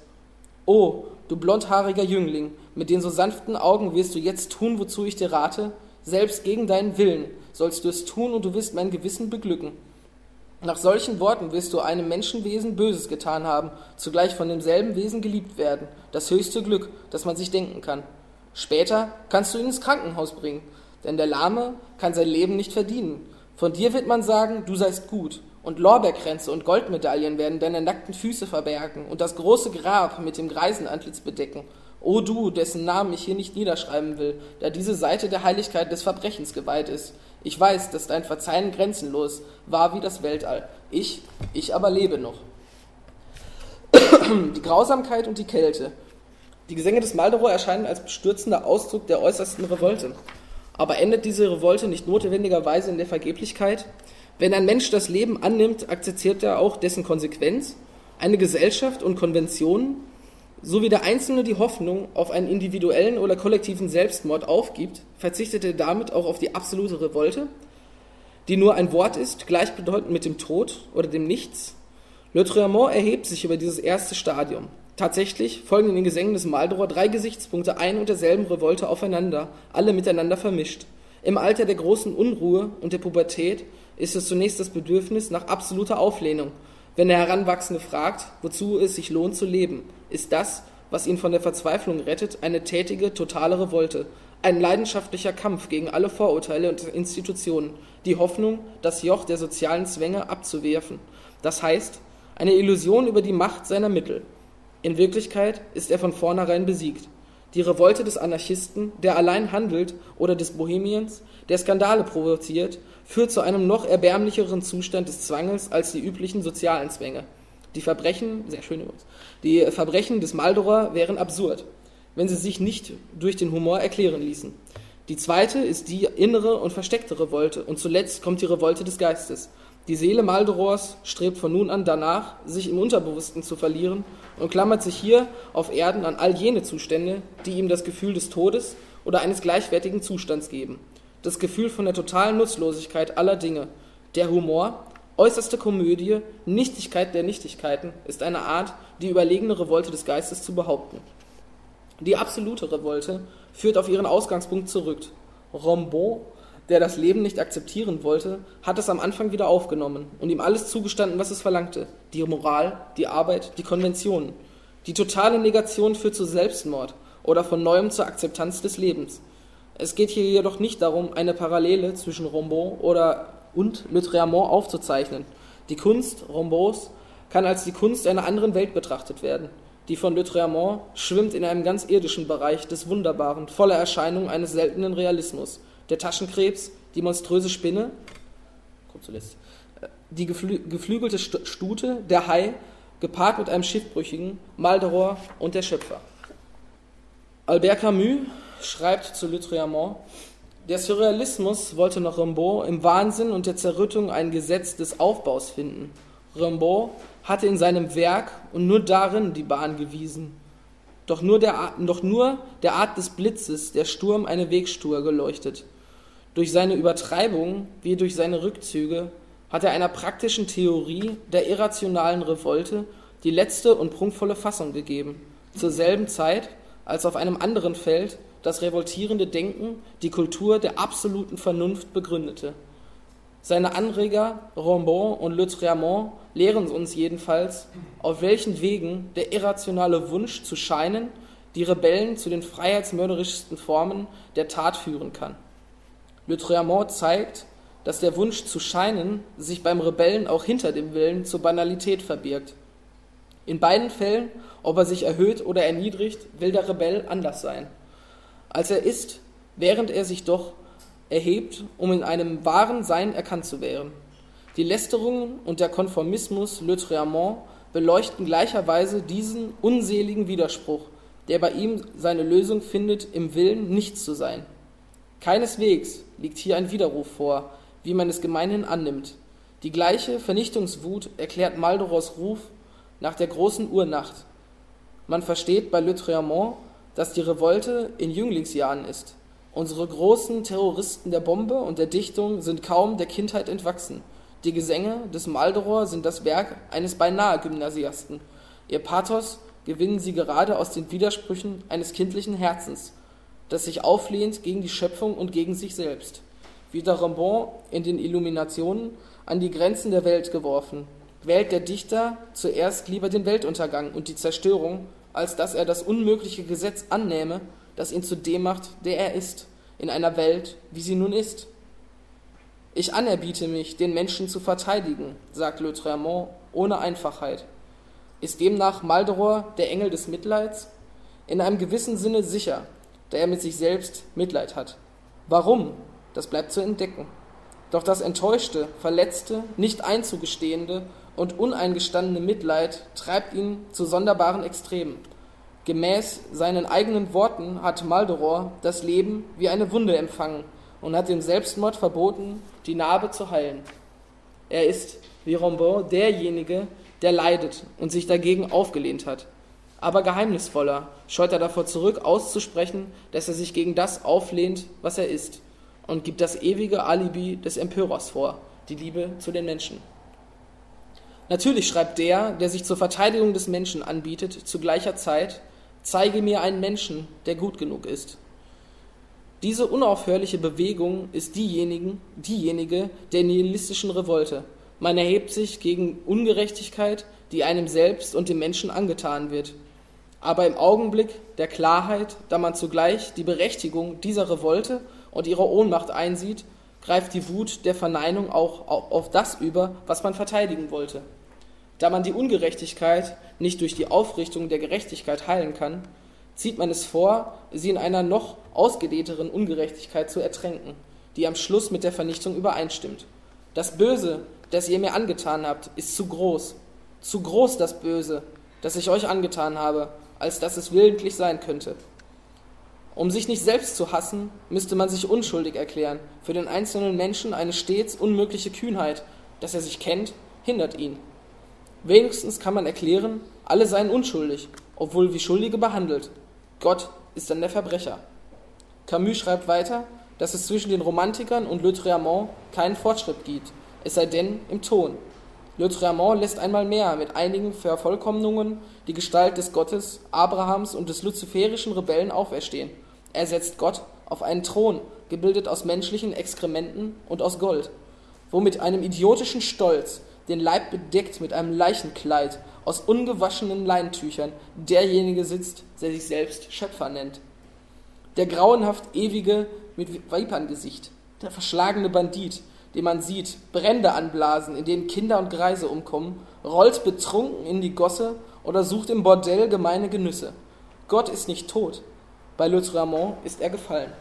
O, du blondhaariger Jüngling, mit den so sanften Augen wirst du jetzt tun, wozu ich dir rate? Selbst gegen deinen Willen sollst du es tun und du wirst mein Gewissen beglücken. Nach solchen Worten wirst du einem Menschenwesen Böses getan haben, zugleich von demselben Wesen geliebt werden, das höchste Glück, das man sich denken kann. Später kannst du ihn ins Krankenhaus bringen, denn der Lahme kann sein Leben nicht verdienen. Von dir wird man sagen, du seist gut, und Lorbeerkränze und Goldmedaillen werden deine nackten Füße verbergen und das große Grab mit dem Greisenantlitz bedecken. O du, dessen Namen ich hier nicht niederschreiben will, da diese Seite der Heiligkeit des Verbrechens geweiht ist. Ich weiß, dass dein Verzeihen grenzenlos war wie das Weltall. Ich, ich aber lebe noch. Die Grausamkeit und die Kälte. Die Gesänge des Maldoror erscheinen als bestürzender Ausdruck der äußersten Revolte. Aber endet diese Revolte nicht notwendigerweise in der Vergeblichkeit? Wenn ein Mensch das Leben annimmt, akzeptiert er auch dessen Konsequenz, eine Gesellschaft und Konventionen, so wie der Einzelne die Hoffnung auf einen individuellen oder kollektiven Selbstmord aufgibt, verzichtet er damit auch auf die absolute Revolte, die nur ein Wort ist, gleichbedeutend mit dem Tod oder dem Nichts. Lautréamont erhebt sich über dieses erste Stadium. Tatsächlich folgen in den Gesängen des Maldoror drei Gesichtspunkte ein und derselben Revolte aufeinander, alle miteinander vermischt. Im Alter der großen Unruhe und der Pubertät ist es zunächst das Bedürfnis nach absoluter Auflehnung. Wenn der Heranwachsende fragt, wozu es sich lohnt zu leben, ist das, was ihn von der Verzweiflung rettet, eine tätige, totale Revolte, ein leidenschaftlicher Kampf gegen alle Vorurteile und Institutionen, die Hoffnung, das Joch der sozialen Zwänge abzuwerfen. Das heißt, eine Illusion über die Macht seiner Mittel. In Wirklichkeit ist er von vornherein besiegt. Die Revolte des Anarchisten, der allein handelt, oder des Bohemiens, der Skandale provoziert, führt zu einem noch erbärmlicheren Zustand des Zwanges als die üblichen sozialen Zwänge. Die Verbrechen, sehr schön übrigens, die Verbrechen des Maldoror wären absurd. wenn sie sich nicht durch den Humor erklären ließen. Die zweite ist die innere und versteckte Revolte, und zuletzt kommt die Revolte des Geistes. Die Seele Maldorors strebt von nun an danach, sich im Unterbewussten zu verlieren und klammert sich hier auf Erden an all jene Zustände, die ihm das Gefühl des Todes oder eines gleichwertigen Zustands geben. Das Gefühl von der totalen Nutzlosigkeit aller Dinge. Der Humor, äußerste Komödie, Nichtigkeit der Nichtigkeiten, ist eine Art, die überlegene Revolte des Geistes zu behaupten. Die absolute Revolte führt auf ihren Ausgangspunkt zurück. Rimbaud, der das Leben nicht akzeptieren wollte, hat es am Anfang wieder aufgenommen und ihm alles zugestanden, was es verlangte. Die Moral, die Arbeit, die Konventionen. Die totale Negation führt zu Selbstmord oder von Neuem zur Akzeptanz des Lebens. Es geht hier jedoch nicht darum, eine Parallele zwischen Rimbaud oder und Le Triamont aufzuzeichnen. Die Kunst Rimbauds kann als die Kunst einer anderen Welt betrachtet werden. Die von Le Triamont schwimmt in einem ganz irdischen Bereich des Wunderbaren, voller Erscheinungen eines seltenen Realismus. Der Taschenkrebs, die monströse Spinne, die geflü- geflügelte Stute, der Hai, gepaart mit einem Schiffbrüchigen, Maldoror und der Schöpfer. Albert Camus schreibt zu Le Triamont: Der Surrealismus wollte nach Rimbaud im Wahnsinn und der Zerrüttung ein Gesetz des Aufbaus finden. Rimbaud hatte in seinem Werk und nur darin die Bahn gewiesen. Doch nur der, doch nur der Art des Blitzes, der Sturm, eine Wegspur geleuchtet. Durch seine Übertreibung wie durch seine Rückzüge hat er einer praktischen Theorie der irrationalen Revolte die letzte und prunkvolle Fassung gegeben. Zur selben Zeit, als auf einem anderen Feld das revoltierende Denken die Kultur der absoluten Vernunft begründete. Seine Anreger Rimbaud und Le Triamont lehren uns jedenfalls, auf welchen Wegen der irrationale Wunsch zu scheinen die Rebellen zu den freiheitsmörderischsten Formen der Tat führen kann. Le Triamont zeigt, dass der Wunsch zu scheinen sich beim Rebellen auch hinter dem Willen zur Banalität verbirgt. In beiden Fällen, ob er sich erhöht oder erniedrigt, will der Rebell anders sein, als er ist, während er sich doch erhebt, um in einem wahren Sein erkannt zu werden. Die Lästerungen und der Konformismus Le Triamont beleuchten gleicherweise diesen unseligen Widerspruch, der bei ihm seine Lösung findet, im Willen nichts zu sein. Keineswegs liegt hier ein Widerruf vor, wie man es gemeinhin annimmt. Die gleiche Vernichtungswut erklärt Maldorors Ruf nach der großen Urnacht. Man versteht bei Le Triamont, dass die Revolte in Jünglingsjahren ist. Unsere großen Terroristen der Bombe und der Dichtung sind kaum der Kindheit entwachsen. Die Gesänge des Maldoror sind das Werk eines beinahe Gymnasiasten. Ihr Pathos gewinnen sie gerade aus den Widersprüchen eines kindlichen Herzens, das sich auflehnt gegen die Schöpfung und gegen sich selbst. Wie der Rimbaud in den Illuminationen an die Grenzen der Welt geworfen, wählt der Dichter zuerst lieber den Weltuntergang und die Zerstörung, als dass er das unmögliche Gesetz annähme, das ihn zu dem macht, der er ist, in einer Welt, wie sie nun ist. Ich anerbiete mich, den Menschen zu verteidigen, sagt Le Triamont ohne Einfachheit. Ist demnach Maldoror der Engel des Mitleids? In einem gewissen Sinne sicher, da er mit sich selbst Mitleid hat. Warum? Das bleibt zu entdecken. Doch das enttäuschte, verletzte, nicht einzugestehende und uneingestandene Mitleid treibt ihn zu sonderbaren Extremen. Gemäß seinen eigenen Worten hat Maldoror das Leben wie eine Wunde empfangen und hat dem Selbstmord verboten, die Narbe zu heilen. Er ist, wie Rimbaud, derjenige, der leidet und sich dagegen aufgelehnt hat. Aber geheimnisvoller scheut er davor zurück, auszusprechen, dass er sich gegen das auflehnt, was er ist, und gibt das ewige Alibi des Empörers vor, die Liebe zu den Menschen. Natürlich schreibt der, der sich zur Verteidigung des Menschen anbietet, zu gleicher Zeit: Zeige mir einen Menschen, der gut genug ist. Diese unaufhörliche Bewegung ist diejenigen, diejenige der nihilistischen Revolte. Man erhebt sich gegen Ungerechtigkeit, die einem selbst und dem Menschen angetan wird. Aber im Augenblick der Klarheit, da man zugleich die Berechtigung dieser Revolte und ihrer Ohnmacht einsieht, greift die Wut der Verneinung auch auf das über, was man verteidigen wollte. Da man die Ungerechtigkeit nicht durch die Aufrichtung der Gerechtigkeit heilen kann, zieht man es vor, sie in einer noch ausgedehnteren Ungerechtigkeit zu ertränken, die am Schluss mit der Vernichtung übereinstimmt. Das Böse, das ihr mir angetan habt, ist zu groß, zu groß das Böse, das ich euch angetan habe, als dass es willentlich sein könnte. Um sich nicht selbst zu hassen, müsste man sich unschuldig erklären. Für den einzelnen Menschen eine stets unmögliche Kühnheit. Dass er sich kennt, hindert ihn. Wenigstens kann man erklären, alle seien unschuldig, obwohl wie Schuldige behandelt. Gott ist dann der Verbrecher. Camus schreibt weiter, dass es zwischen den Romantikern und Lautréamont keinen Fortschritt gibt, es sei denn im Ton. Lautréamont lässt einmal mehr mit einigen Vervollkommnungen die Gestalt des Gottes, Abrahams und des luziferischen Rebellen auferstehen. Er setzt Gott auf einen Thron, gebildet aus menschlichen Exkrementen und aus Gold, wo mit einem idiotischen Stolz, den Leib bedeckt mit einem Leichenkleid aus ungewaschenen Leintüchern, derjenige sitzt, der sich selbst Schöpfer nennt. Der grauenhaft ewige mit Viperngesicht, der verschlagene Bandit, den man sieht, Brände anblasen, in denen Kinder und Greise umkommen, rollt betrunken in die Gosse oder sucht im Bordell gemeine Genüsse. Gott ist nicht tot, bei Lautréamont ist er gefallen.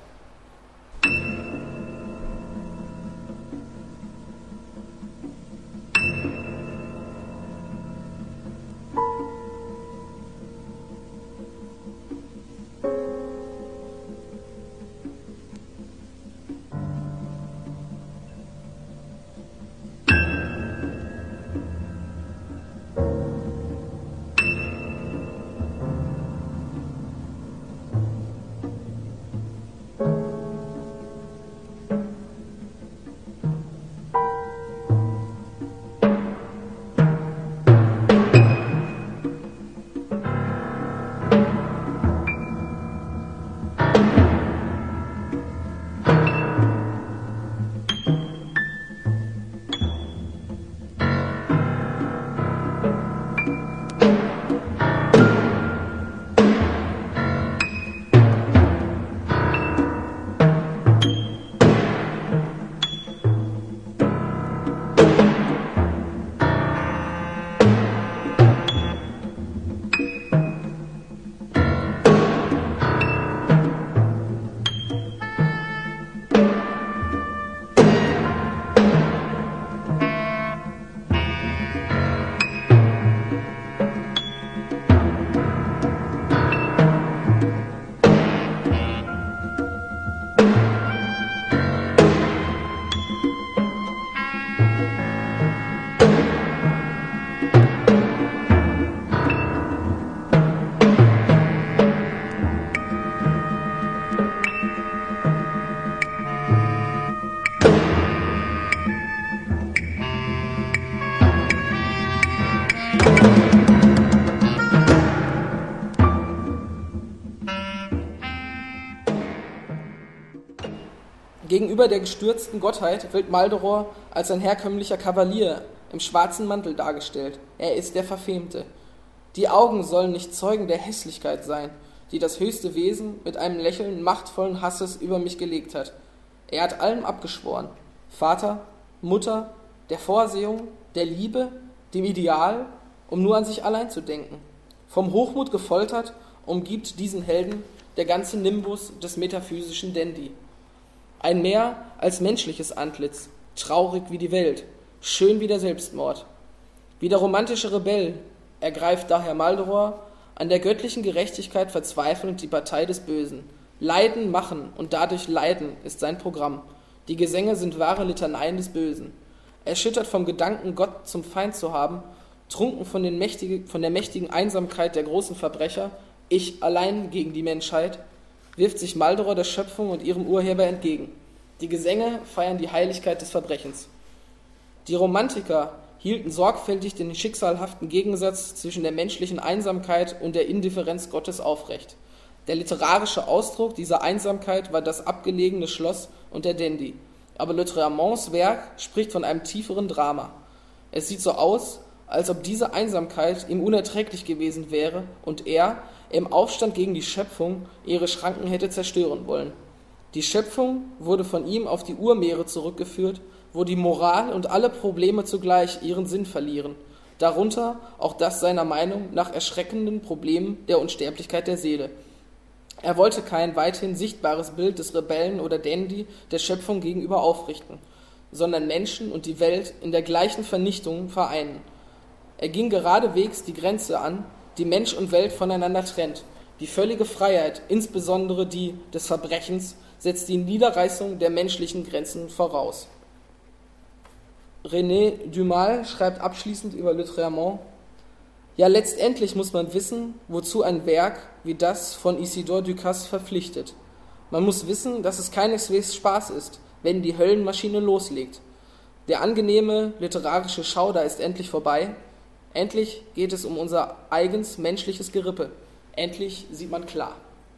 Gegenüber der gestürzten Gottheit wird Maldoror als ein herkömmlicher Kavalier im schwarzen Mantel dargestellt. Er ist der Verfemte. Die Augen sollen nicht Zeugen der Hässlichkeit sein, die das höchste Wesen mit einem Lächeln machtvollen Hasses über mich gelegt hat. Er hat allem abgeschworen. Vater, Mutter, der Vorsehung, der Liebe, dem Ideal, um nur an sich allein zu denken. Vom Hochmut gefoltert, umgibt diesen Helden der ganze Nimbus des metaphysischen Dandy. Ein mehr als menschliches Antlitz, traurig wie die Welt, schön wie der Selbstmord. Wie der romantische Rebell ergreift daher Maldoror an der göttlichen Gerechtigkeit verzweifelnd die Partei des Bösen. Leiden machen und dadurch leiden ist sein Programm. Die Gesänge sind wahre Litaneien des Bösen. Erschüttert vom Gedanken, Gott zum Feind zu haben, trunken von, den mächtigen, von der mächtigen Einsamkeit der großen Verbrecher, ich allein gegen die Menschheit, wirft sich Maldoror der Schöpfung und ihrem Urheber entgegen. Die Gesänge feiern die Heiligkeit des Verbrechens. Die Romantiker hielten sorgfältig den schicksalhaften Gegensatz zwischen der menschlichen Einsamkeit und der Indifferenz Gottes aufrecht. Der literarische Ausdruck dieser Einsamkeit war das abgelegene Schloss und der Dandy. Aber Lautréamonts Werk spricht von einem tieferen Drama. Es sieht so aus, als ob diese Einsamkeit ihm unerträglich gewesen wäre und er, im Aufstand gegen die Schöpfung, ihre Schranken hätte zerstören wollen. Die Schöpfung wurde von ihm auf die Urmeere zurückgeführt, wo die Moral und alle Probleme zugleich ihren Sinn verlieren, darunter auch das seiner Meinung nach erschreckenden Problem der Unsterblichkeit der Seele. Er wollte kein weithin sichtbares Bild des Rebellen oder Dandy der Schöpfung gegenüber aufrichten, sondern Menschen und die Welt in der gleichen Vernichtung vereinen. Er ging geradewegs die Grenze an, die Mensch und Welt voneinander trennt. Die völlige Freiheit, insbesondere die des Verbrechens, setzt die Niederreißung der menschlichen Grenzen voraus. René Dumas schreibt abschließend über Lautréamont: Ja, letztendlich muss man wissen, wozu ein Werk wie das von Isidore Ducasse verpflichtet. Man muss wissen, dass es keineswegs Spaß ist, wenn die Höllenmaschine loslegt. Der angenehme literarische Schauder ist endlich vorbei. Endlich geht es um unser eigens menschliches Gerippe. Endlich sieht man klar.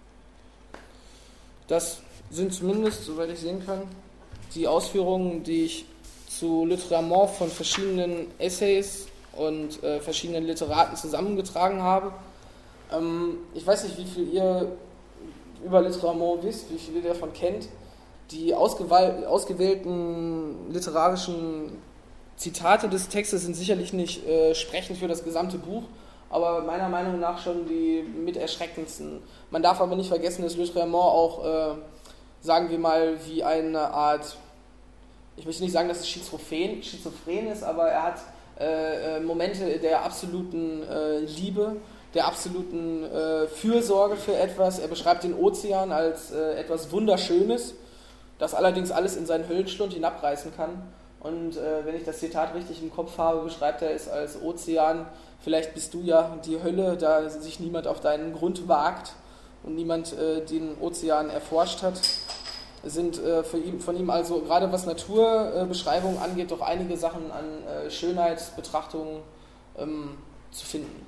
Das sind zumindest, soweit ich sehen kann, die Ausführungen, die ich zu Lautréamont von verschiedenen Essays und äh, verschiedenen Literaten zusammengetragen habe. Ähm, ich weiß nicht, wie viel ihr über Lautréamont wisst, wie viel ihr davon kennt. Die ausgewählten literarischen Zitate des Textes sind sicherlich nicht äh, sprechend für das gesamte Buch, aber meiner Meinung nach schon die mit erschreckendsten. Man darf aber nicht vergessen, dass Lautréamont auch, äh, sagen wir mal, wie eine Art, ich möchte nicht sagen, dass es schizophren, schizophren ist, aber er hat äh, Momente der absoluten äh, Liebe, der absoluten äh, Fürsorge für etwas. Er beschreibt den Ozean als äh, etwas Wunderschönes, das allerdings alles in seinen Höllenschlund hinabreißen kann. Und äh, wenn ich das Zitat richtig im Kopf habe, beschreibt er es als Ozean: Vielleicht bist du ja die Hölle, da sich niemand auf deinen Grund wagt und niemand äh, den Ozean erforscht hat. Sind äh, für ihn, von ihm also, gerade was Naturbeschreibung äh, angeht, doch einige Sachen an äh, Schönheitsbetrachtungen ähm, zu finden.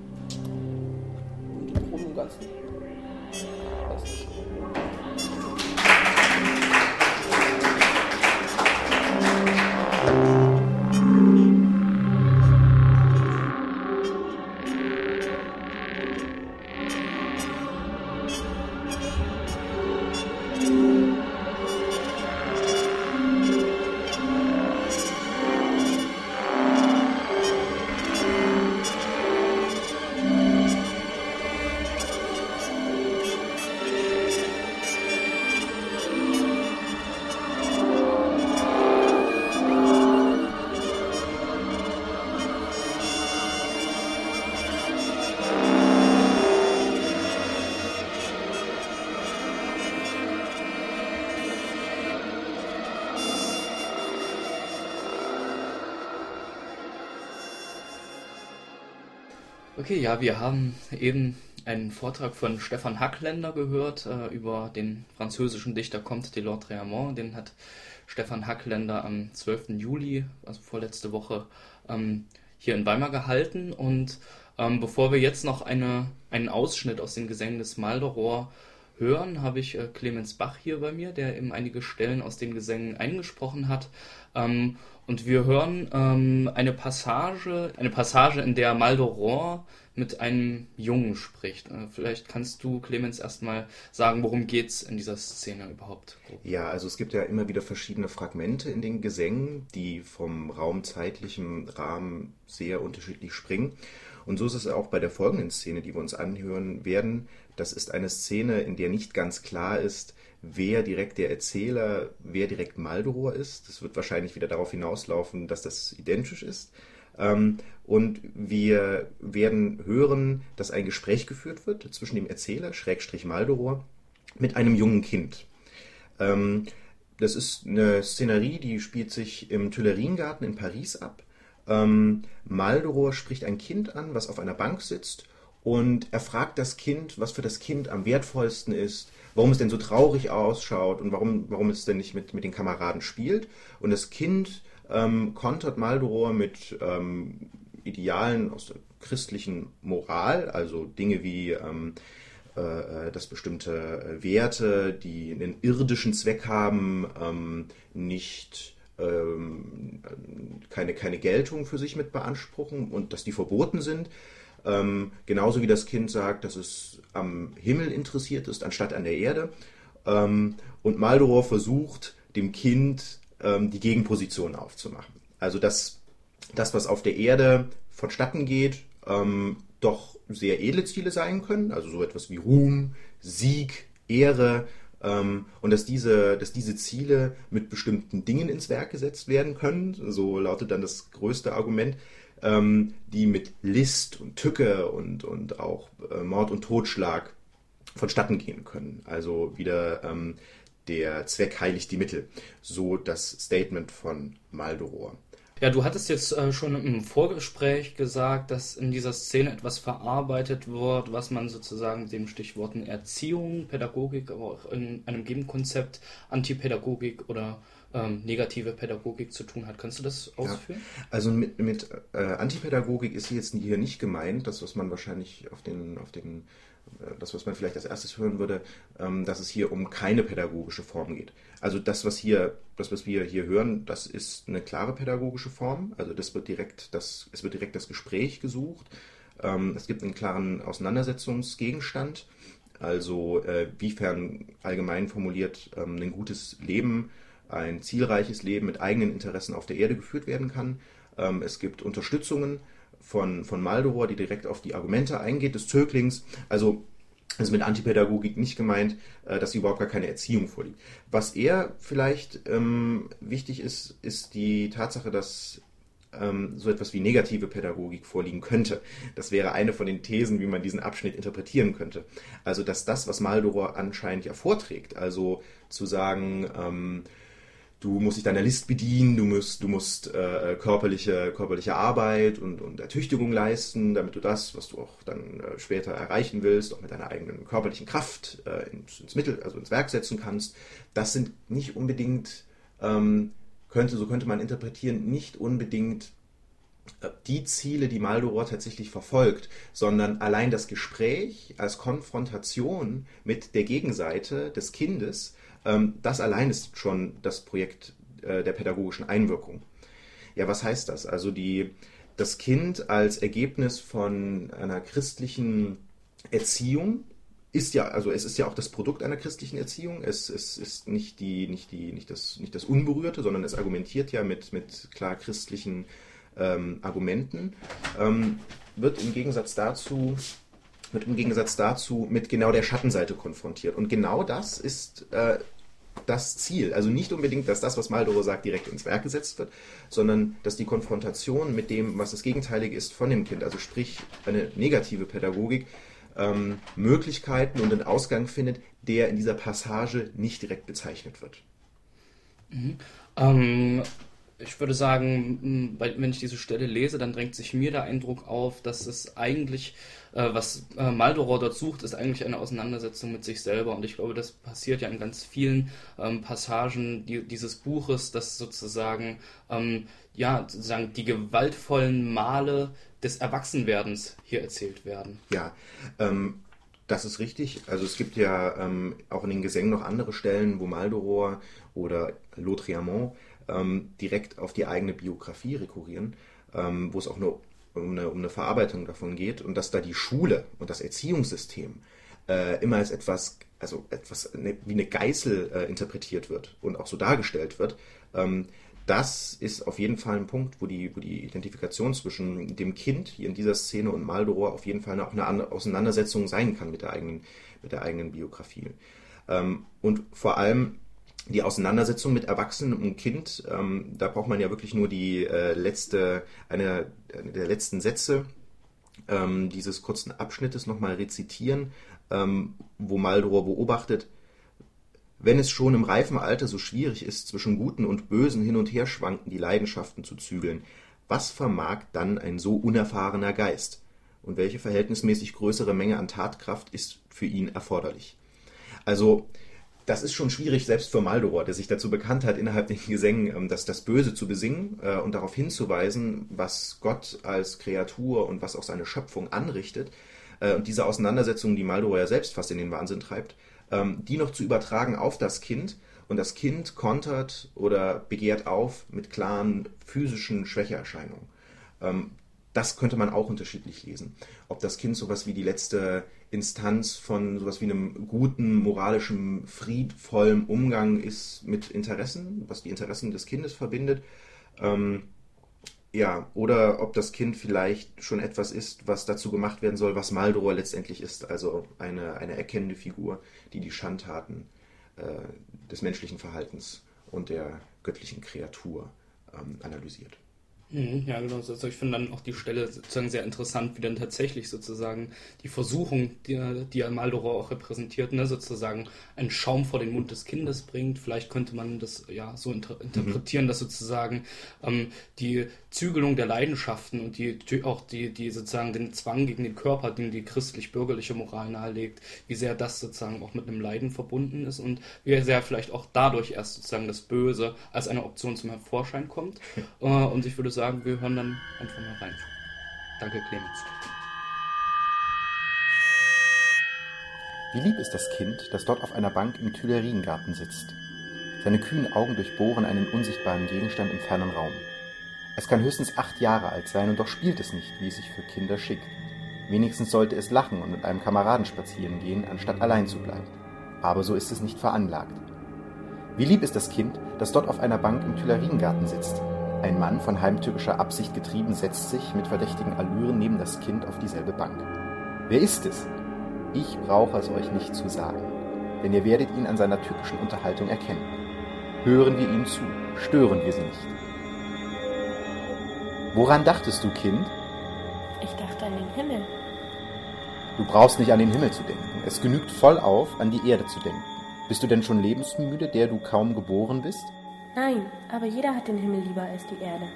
Und im Großen und Ganzen. Weiß nicht. Okay, ja, wir haben eben einen Vortrag von Stefan Hackländer gehört äh, über den französischen Dichter Comte de Lautréamont. Den hat Stefan Hackländer am zwölften Juli, also vorletzte Woche, ähm, hier in Weimar gehalten. Und ähm, bevor wir jetzt noch eine, einen Ausschnitt aus den Gesängen des Maldoror hören, habe ich äh, Clemens Bach hier bei mir, der eben einige Stellen aus den Gesängen eingesprochen hat. Ähm, und wir hören ähm, eine Passage, eine Passage, in der Maldoror mit einem Jungen spricht. Äh, vielleicht kannst du, Clemens, erstmal sagen, worum geht's in dieser Szene überhaupt? Ja, also es gibt ja immer wieder verschiedene Fragmente in den Gesängen, die vom raumzeitlichen Rahmen sehr unterschiedlich springen. Und so ist es auch bei der folgenden Szene, die wir uns anhören werden. Das ist eine Szene, in der nicht ganz klar ist, wer direkt der Erzähler, wer direkt Maldoror ist. Das wird wahrscheinlich wieder darauf hinauslaufen, dass das identisch ist. Und wir werden hören, dass ein Gespräch geführt wird zwischen dem Erzähler, Schrägstrich Maldoror, mit einem jungen Kind. Das ist eine Szenerie, die spielt sich im Tuileriengarten in Paris ab. Maldoror spricht ein Kind an, was auf einer Bank sitzt, und er fragt das Kind, was für das Kind am wertvollsten ist, warum es denn so traurig ausschaut und warum, warum es denn nicht mit, mit den Kameraden spielt. Und das Kind ähm, kontert Maldoror mit ähm, Idealen aus der christlichen Moral, also Dinge wie ähm, äh, dass bestimmte Werte, die einen irdischen Zweck haben, ähm, nicht ähm, keine, keine Geltung für sich mit beanspruchen und dass die verboten sind. Ähm, genauso wie das Kind sagt, dass es am Himmel interessiert ist, anstatt an der Erde. Ähm, und Maldoror versucht, dem Kind ähm, die Gegenposition aufzumachen. Also dass das, was auf der Erde vonstatten geht, ähm, doch sehr edle Ziele sein können. Also so etwas wie Ruhm, Sieg, Ehre. Ähm, und dass diese, dass diese Ziele mit bestimmten Dingen ins Werk gesetzt werden können. So lautet dann das größte Argument. Die mit List und Tücke und, und auch äh, Mord und Totschlag vonstatten gehen können. Also wieder ähm, der Zweck heiligt die Mittel, so das Statement von Maldoror. Ja, du hattest jetzt äh, schon im Vorgespräch gesagt, dass in dieser Szene etwas verarbeitet wird, was man sozusagen mit den Stichworten Erziehung, Pädagogik, aber auch in einem Gegenkonzept Antipädagogik oder ähm, negative Pädagogik zu tun hat. Kannst du das ausführen? Ja, also mit, mit äh, Antipädagogik ist jetzt hier nicht gemeint, das, was man wahrscheinlich auf den, auf den das, was man vielleicht als erstes hören würde, ähm, dass es hier um keine pädagogische Form geht. Also das, was hier, das, was wir hier hören, das ist eine klare pädagogische Form. Also das wird direkt das, es wird direkt das Gespräch gesucht. Ähm, es gibt einen klaren Auseinandersetzungsgegenstand. Also äh, wiefern allgemein formuliert ähm, ein gutes Leben, ein zielreiches Leben mit eigenen Interessen auf der Erde geführt werden kann. Ähm, es gibt Unterstützungen von, von Maldoror, die direkt auf die Argumente eingeht des Zöglings. Also ist mit Antipädagogik nicht gemeint, äh, dass überhaupt gar keine Erziehung vorliegt. Was eher vielleicht ähm, wichtig ist, ist die Tatsache, dass ähm, so etwas wie negative Pädagogik vorliegen könnte. Das wäre eine von den Thesen, wie man diesen Abschnitt interpretieren könnte. Also dass das, was Maldoror anscheinend ja vorträgt, also zu sagen, ähm, du musst dich deiner List bedienen, du musst, du musst äh, körperliche, körperliche Arbeit und, und Ertüchtigung leisten, damit du das, was du auch dann äh, später erreichen willst, auch mit deiner eigenen körperlichen Kraft äh, ins, ins Mittel, also ins Werk setzen kannst. Das sind nicht unbedingt, ähm, könnte, so könnte man interpretieren, nicht unbedingt äh, die Ziele, die Maldoror tatsächlich verfolgt, sondern allein das Gespräch als Konfrontation mit der Gegenseite des Kindes. Das allein ist schon das Projekt der pädagogischen Einwirkung. Ja, was heißt das? Also die, das Kind als Ergebnis von einer christlichen Erziehung ist ja, also es ist ja auch das Produkt einer christlichen Erziehung. Es, es ist nicht, die, nicht, die, nicht, das, nicht das Unberührte, sondern es argumentiert ja mit, mit klar christlichen ähm, Argumenten. Ähm, wird im Gegensatz dazu... wird im Gegensatz dazu mit genau der Schattenseite konfrontiert. Und genau das ist äh, das Ziel. Also nicht unbedingt, dass das, was Maldoror sagt, direkt ins Werk gesetzt wird, sondern dass die Konfrontation mit dem, was das Gegenteilige ist von dem Kind, also sprich eine negative Pädagogik, ähm, Möglichkeiten und einen Ausgang findet, der in dieser Passage nicht direkt bezeichnet wird. Mhm. Ähm... Ich würde sagen, wenn ich diese Stelle lese, dann drängt sich mir der Eindruck auf, dass es eigentlich, was Maldoror dort sucht, ist eigentlich eine Auseinandersetzung mit sich selber. Und ich glaube, das passiert ja in ganz vielen Passagen dieses Buches, dass sozusagen, ja, sozusagen die gewaltvollen Male des Erwachsenwerdens hier erzählt werden. Ja, ähm, das ist richtig. Also es gibt ja ähm, auch in den Gesängen noch andere Stellen, wo Maldoror oder Lautréamont Ähm, direkt auf die eigene Biografie rekurrieren, ähm, wo es auch nur um eine, um eine Verarbeitung davon geht und dass da die Schule und das Erziehungssystem äh, immer als etwas, also etwas ne, wie eine Geißel äh, interpretiert wird und auch so dargestellt wird. Ähm, das ist auf jeden Fall ein Punkt, wo die, wo die Identifikation zwischen dem Kind hier in dieser Szene und Maldoror auf jeden Fall auch eine Auseinandersetzung sein kann mit der eigenen, mit der eigenen Biografie. Ähm, und vor allem die Auseinandersetzung mit Erwachsenen und Kind, ähm, da braucht man ja wirklich nur die äh, letzte, eine, eine der letzten Sätze ähm, dieses kurzen Abschnittes nochmal rezitieren, ähm, wo Maldoror beobachtet, wenn es schon im reifen Alter so schwierig ist, zwischen Guten und Bösen hin und her schwanken, die Leidenschaften zu zügeln, was vermag dann ein so unerfahrener Geist? Und welche verhältnismäßig größere Menge an Tatkraft ist für ihn erforderlich? Also, das ist schon schwierig, selbst für Maldoror, der sich dazu bekannt hat, innerhalb den Gesängen das, das Böse zu besingen äh, und darauf hinzuweisen, was Gott als Kreatur und was auch seine Schöpfung anrichtet. Äh, und diese Auseinandersetzung, die Maldoror ja selbst fast in den Wahnsinn treibt, ähm, die noch zu übertragen auf das Kind. Und das Kind kontert oder begehrt auf mit klaren physischen Schwächeerscheinungen. Ähm, das könnte man auch unterschiedlich lesen. Ob das Kind sowas wie die letzte Instanz von sowas wie einem guten, moralischen, friedvollen Umgang ist mit Interessen, was die Interessen des Kindes verbindet. Ähm, ja, oder ob das Kind vielleicht schon etwas ist, was dazu gemacht werden soll, was Maldoror letztendlich ist, also eine, eine erkennende Figur, die die Schandtaten äh, des menschlichen Verhaltens und der göttlichen Kreatur ähm, analysiert. Ja, genau. Also ich finde dann auch die Stelle sozusagen sehr interessant, wie dann tatsächlich sozusagen die Versuchung, die, die Maldoror auch repräsentiert, ne, sozusagen einen Schaum vor den Mund des Kindes bringt. Vielleicht könnte man das ja so inter- interpretieren, mhm. dass sozusagen ähm, die Zügelung der Leidenschaften und die auch die, die sozusagen den Zwang gegen den Körper, den die christlich-bürgerliche Moral nahelegt, wie sehr das sozusagen auch mit einem Leiden verbunden ist und wie sehr vielleicht auch dadurch erst sozusagen das Böse als eine Option zum Hervorschein kommt. äh, und ich würde sagen, wir hören dann einfach mal rein. Danke, Clemens. Wie lieb ist das Kind, das dort auf einer Bank im Tuileriengarten sitzt. Seine kühnen Augen durchbohren einen unsichtbaren Gegenstand im fernen Raum. Es kann höchstens acht Jahre alt sein und doch spielt es nicht, wie es sich für Kinder schickt. Wenigstens sollte es lachen und mit einem Kameraden spazieren gehen, anstatt allein zu bleiben. Aber so ist es nicht veranlagt. Wie lieb ist das Kind, das dort auf einer Bank im Tuileriengarten sitzt. Ein Mann, von heimtückischer Absicht getrieben, setzt sich mit verdächtigen Allüren neben das Kind auf dieselbe Bank. Wer ist es? Ich brauche es euch nicht zu sagen, denn ihr werdet ihn an seiner tückischen Unterhaltung erkennen. Hören wir ihm zu, stören wir sie nicht. Woran dachtest du, Kind? Ich dachte an den Himmel. Du brauchst nicht an den Himmel zu denken. Es genügt vollauf, an die Erde zu denken. Bist du denn schon lebensmüde, der du kaum geboren bist? Nein, aber jeder hat den Himmel lieber als die Erde.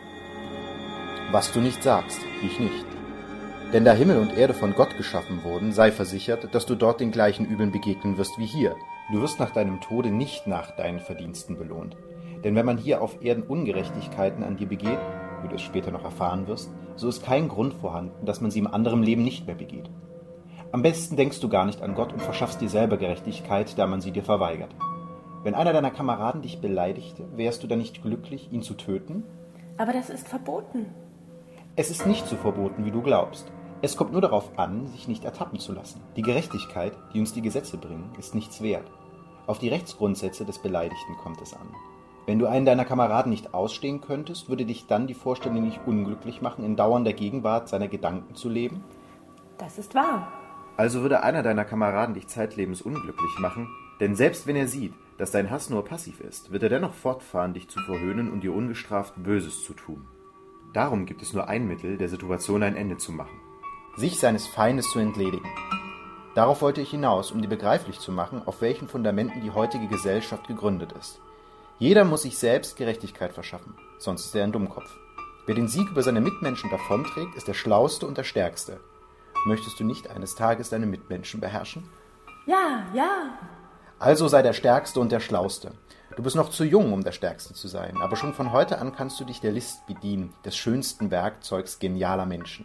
Was du nicht sagst, ich nicht. Denn da Himmel und Erde von Gott geschaffen wurden, sei versichert, dass du dort den gleichen Übeln begegnen wirst wie hier. Du wirst nach deinem Tode nicht nach deinen Verdiensten belohnt. Denn wenn man hier auf Erden Ungerechtigkeiten an dir begeht, wie du es später noch erfahren wirst, so ist kein Grund vorhanden, dass man sie im anderen Leben nicht mehr begeht. Am besten denkst du gar nicht an Gott und verschaffst dir selber Gerechtigkeit, da man sie dir verweigert. Wenn einer deiner Kameraden dich beleidigte, wärst du dann nicht glücklich, ihn zu töten? Aber das ist verboten. Es ist nicht so verboten, wie du glaubst. Es kommt nur darauf an, sich nicht ertappen zu lassen. Die Gerechtigkeit, die uns die Gesetze bringen, ist nichts wert. Auf die Rechtsgrundsätze des Beleidigten kommt es an. Wenn du einen deiner Kameraden nicht ausstehen könntest, würde dich dann die Vorstellung nicht unglücklich machen, in dauernder Gegenwart seiner Gedanken zu leben? Das ist wahr. Also würde einer deiner Kameraden dich zeitlebens unglücklich machen, denn selbst wenn er sieht, dass dein Hass nur passiv ist, wird er dennoch fortfahren, dich zu verhöhnen und dir ungestraft Böses zu tun. Darum gibt es nur ein Mittel, der Situation ein Ende zu machen. Sich seines Feindes zu entledigen. Darauf wollte ich hinaus, um dir begreiflich zu machen, auf welchen Fundamenten die heutige Gesellschaft gegründet ist. Jeder muss sich selbst Gerechtigkeit verschaffen, sonst ist er ein Dummkopf. Wer den Sieg über seine Mitmenschen davonträgt, ist der Schlauste und der Stärkste. Möchtest du nicht eines Tages deine Mitmenschen beherrschen? Ja, ja. Also sei der Stärkste und der Schlauste. Du bist noch zu jung, um der Stärkste zu sein, aber schon von heute an kannst du dich der List bedienen, des schönsten Werkzeugs genialer Menschen.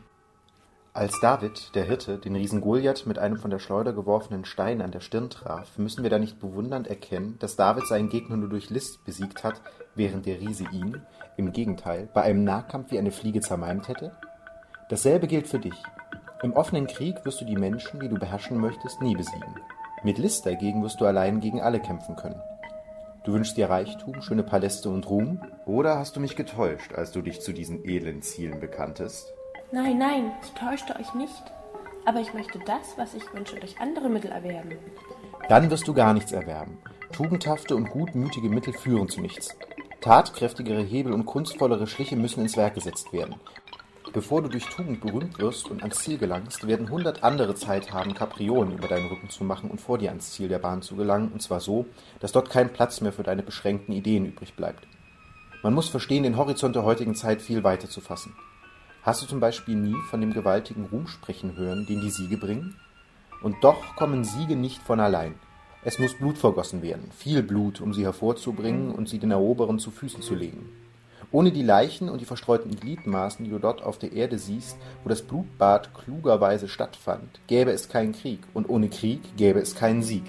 Als David, der Hirte, den Riesen Goliath mit einem von der Schleuder geworfenen Stein an der Stirn traf, müssen wir da nicht bewundernd erkennen, dass David seinen Gegner nur durch List besiegt hat, während der Riese ihn, im Gegenteil, bei einem Nahkampf wie eine Fliege zermalmt hätte? Dasselbe gilt für dich. Im offenen Krieg wirst du die Menschen, die du beherrschen möchtest, nie besiegen. Mit List dagegen wirst du allein gegen alle kämpfen können. Du wünschst dir Reichtum, schöne Paläste und Ruhm? Oder hast du mich getäuscht, als du dich zu diesen edlen Zielen bekanntest? Nein, nein, ich täuschte euch nicht. Aber ich möchte das, was ich wünsche, durch andere Mittel erwerben. Dann wirst du gar nichts erwerben. Tugendhafte und gutmütige Mittel führen zu nichts. Tatkräftigere Hebel und kunstvollere Schliche müssen ins Werk gesetzt werden. Bevor du durch Tugend berühmt wirst und ans Ziel gelangst, werden hundert andere Zeit haben, Kapriolen über deinen Rücken zu machen und vor dir ans Ziel der Bahn zu gelangen, und zwar so, dass dort kein Platz mehr für deine beschränkten Ideen übrig bleibt. Man muss verstehen, den Horizont der heutigen Zeit viel weiter zu fassen. Hast du zum Beispiel nie von dem gewaltigen Ruhm sprechen hören, den die Siege bringen? Und doch kommen Siege nicht von allein. Es muss Blut vergossen werden, viel Blut, um sie hervorzubringen und sie den Eroberern zu Füßen zu legen. Ohne die Leichen und die verstreuten Gliedmaßen, die du dort auf der Erde siehst, wo das Blutbad klugerweise stattfand, gäbe es keinen Krieg, und ohne Krieg gäbe es keinen Sieg.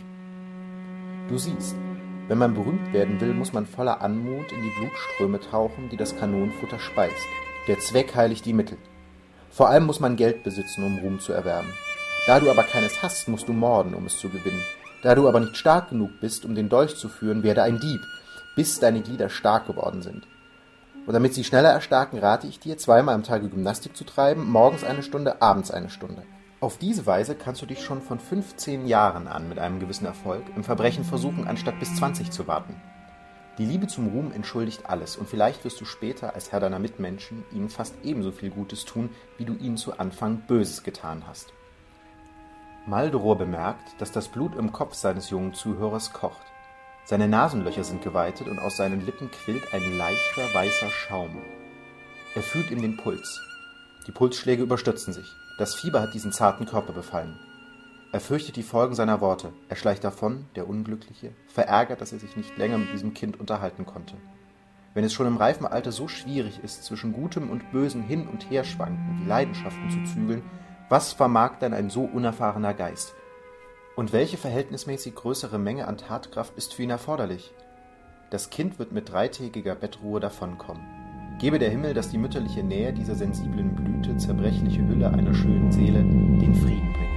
Du siehst, wenn man berühmt werden will, muss man voller Anmut in die Blutströme tauchen, die das Kanonenfutter speist. Der Zweck heiligt die Mittel. Vor allem muss man Geld besitzen, um Ruhm zu erwerben. Da du aber keines hast, musst du morden, um es zu gewinnen. Da du aber nicht stark genug bist, um den Dolch zu führen, werde ein Dieb, bis deine Glieder stark geworden sind. Und damit sie schneller erstarken, rate ich dir, zweimal am Tage Gymnastik zu treiben, morgens eine Stunde, abends eine Stunde. Auf diese Weise kannst du dich schon von fünfzehn Jahren an mit einem gewissen Erfolg im Verbrechen versuchen, anstatt bis zwanzig zu warten. Die Liebe zum Ruhm entschuldigt alles und vielleicht wirst du später als Herr deiner Mitmenschen ihnen fast ebenso viel Gutes tun, wie du ihnen zu Anfang Böses getan hast. Maldoror bemerkt, dass das Blut im Kopf seines jungen Zuhörers kocht. Seine Nasenlöcher sind geweitet und aus seinen Lippen quillt ein leichter, weißer Schaum. Er fühlt ihm den Puls. Die Pulsschläge überstürzen sich. Das Fieber hat diesen zarten Körper befallen. Er fürchtet die Folgen seiner Worte. Er schleicht davon, der Unglückliche, verärgert, dass er sich nicht länger mit diesem Kind unterhalten konnte. Wenn es schon im reifen Alter so schwierig ist, zwischen Gutem und Bösem hin und her schwanken, die Leidenschaften zu zügeln, was vermag dann ein so unerfahrener Geist? Und welche verhältnismäßig größere Menge an Tatkraft ist für ihn erforderlich? Das Kind wird mit dreitägiger Bettruhe davonkommen. Gebe der Himmel, dass die mütterliche Nähe dieser sensiblen Blüte, zerbrechliche Hülle einer schönen Seele, den Frieden bringe.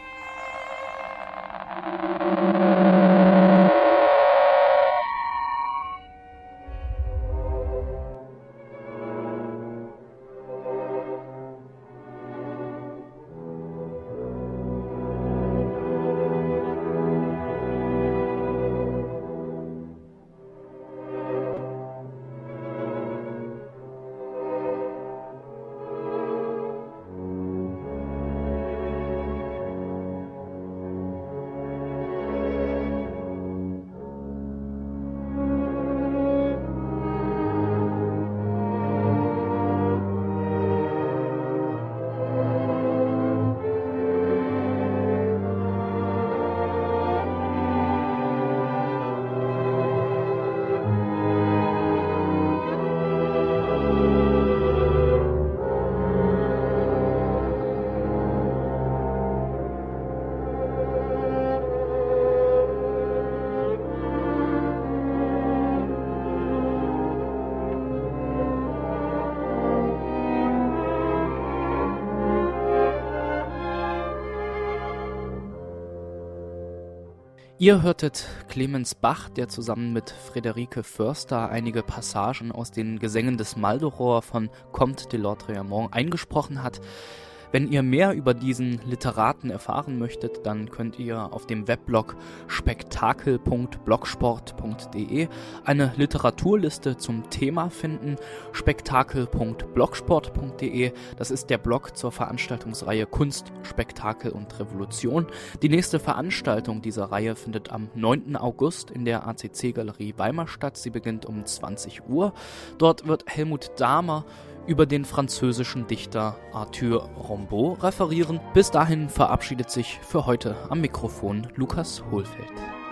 Ihr hörtet Clemens Bach, der zusammen mit Friederike Förster einige Passagen aus den Gesängen des Maldoror von Comte de Lautréamont eingesprochen hat. Wenn ihr mehr über diesen Literaten erfahren möchtet, dann könnt ihr auf dem Weblog spektakel punkt blogsport punkt de eine Literaturliste zum Thema finden. spektakel punkt blogsport punkt de, das ist der Blog zur Veranstaltungsreihe Kunst, Spektakel und Revolution. Die nächste Veranstaltung dieser Reihe findet am neunten August in der A C C-Galerie Weimar statt. Sie beginnt um zwanzig Uhr. Dort wird Helmut Dahmer über den französischen Dichter Arthur Rimbaud referieren. Bis dahin verabschiedet sich für heute am Mikrofon Lukas Hohlfeld.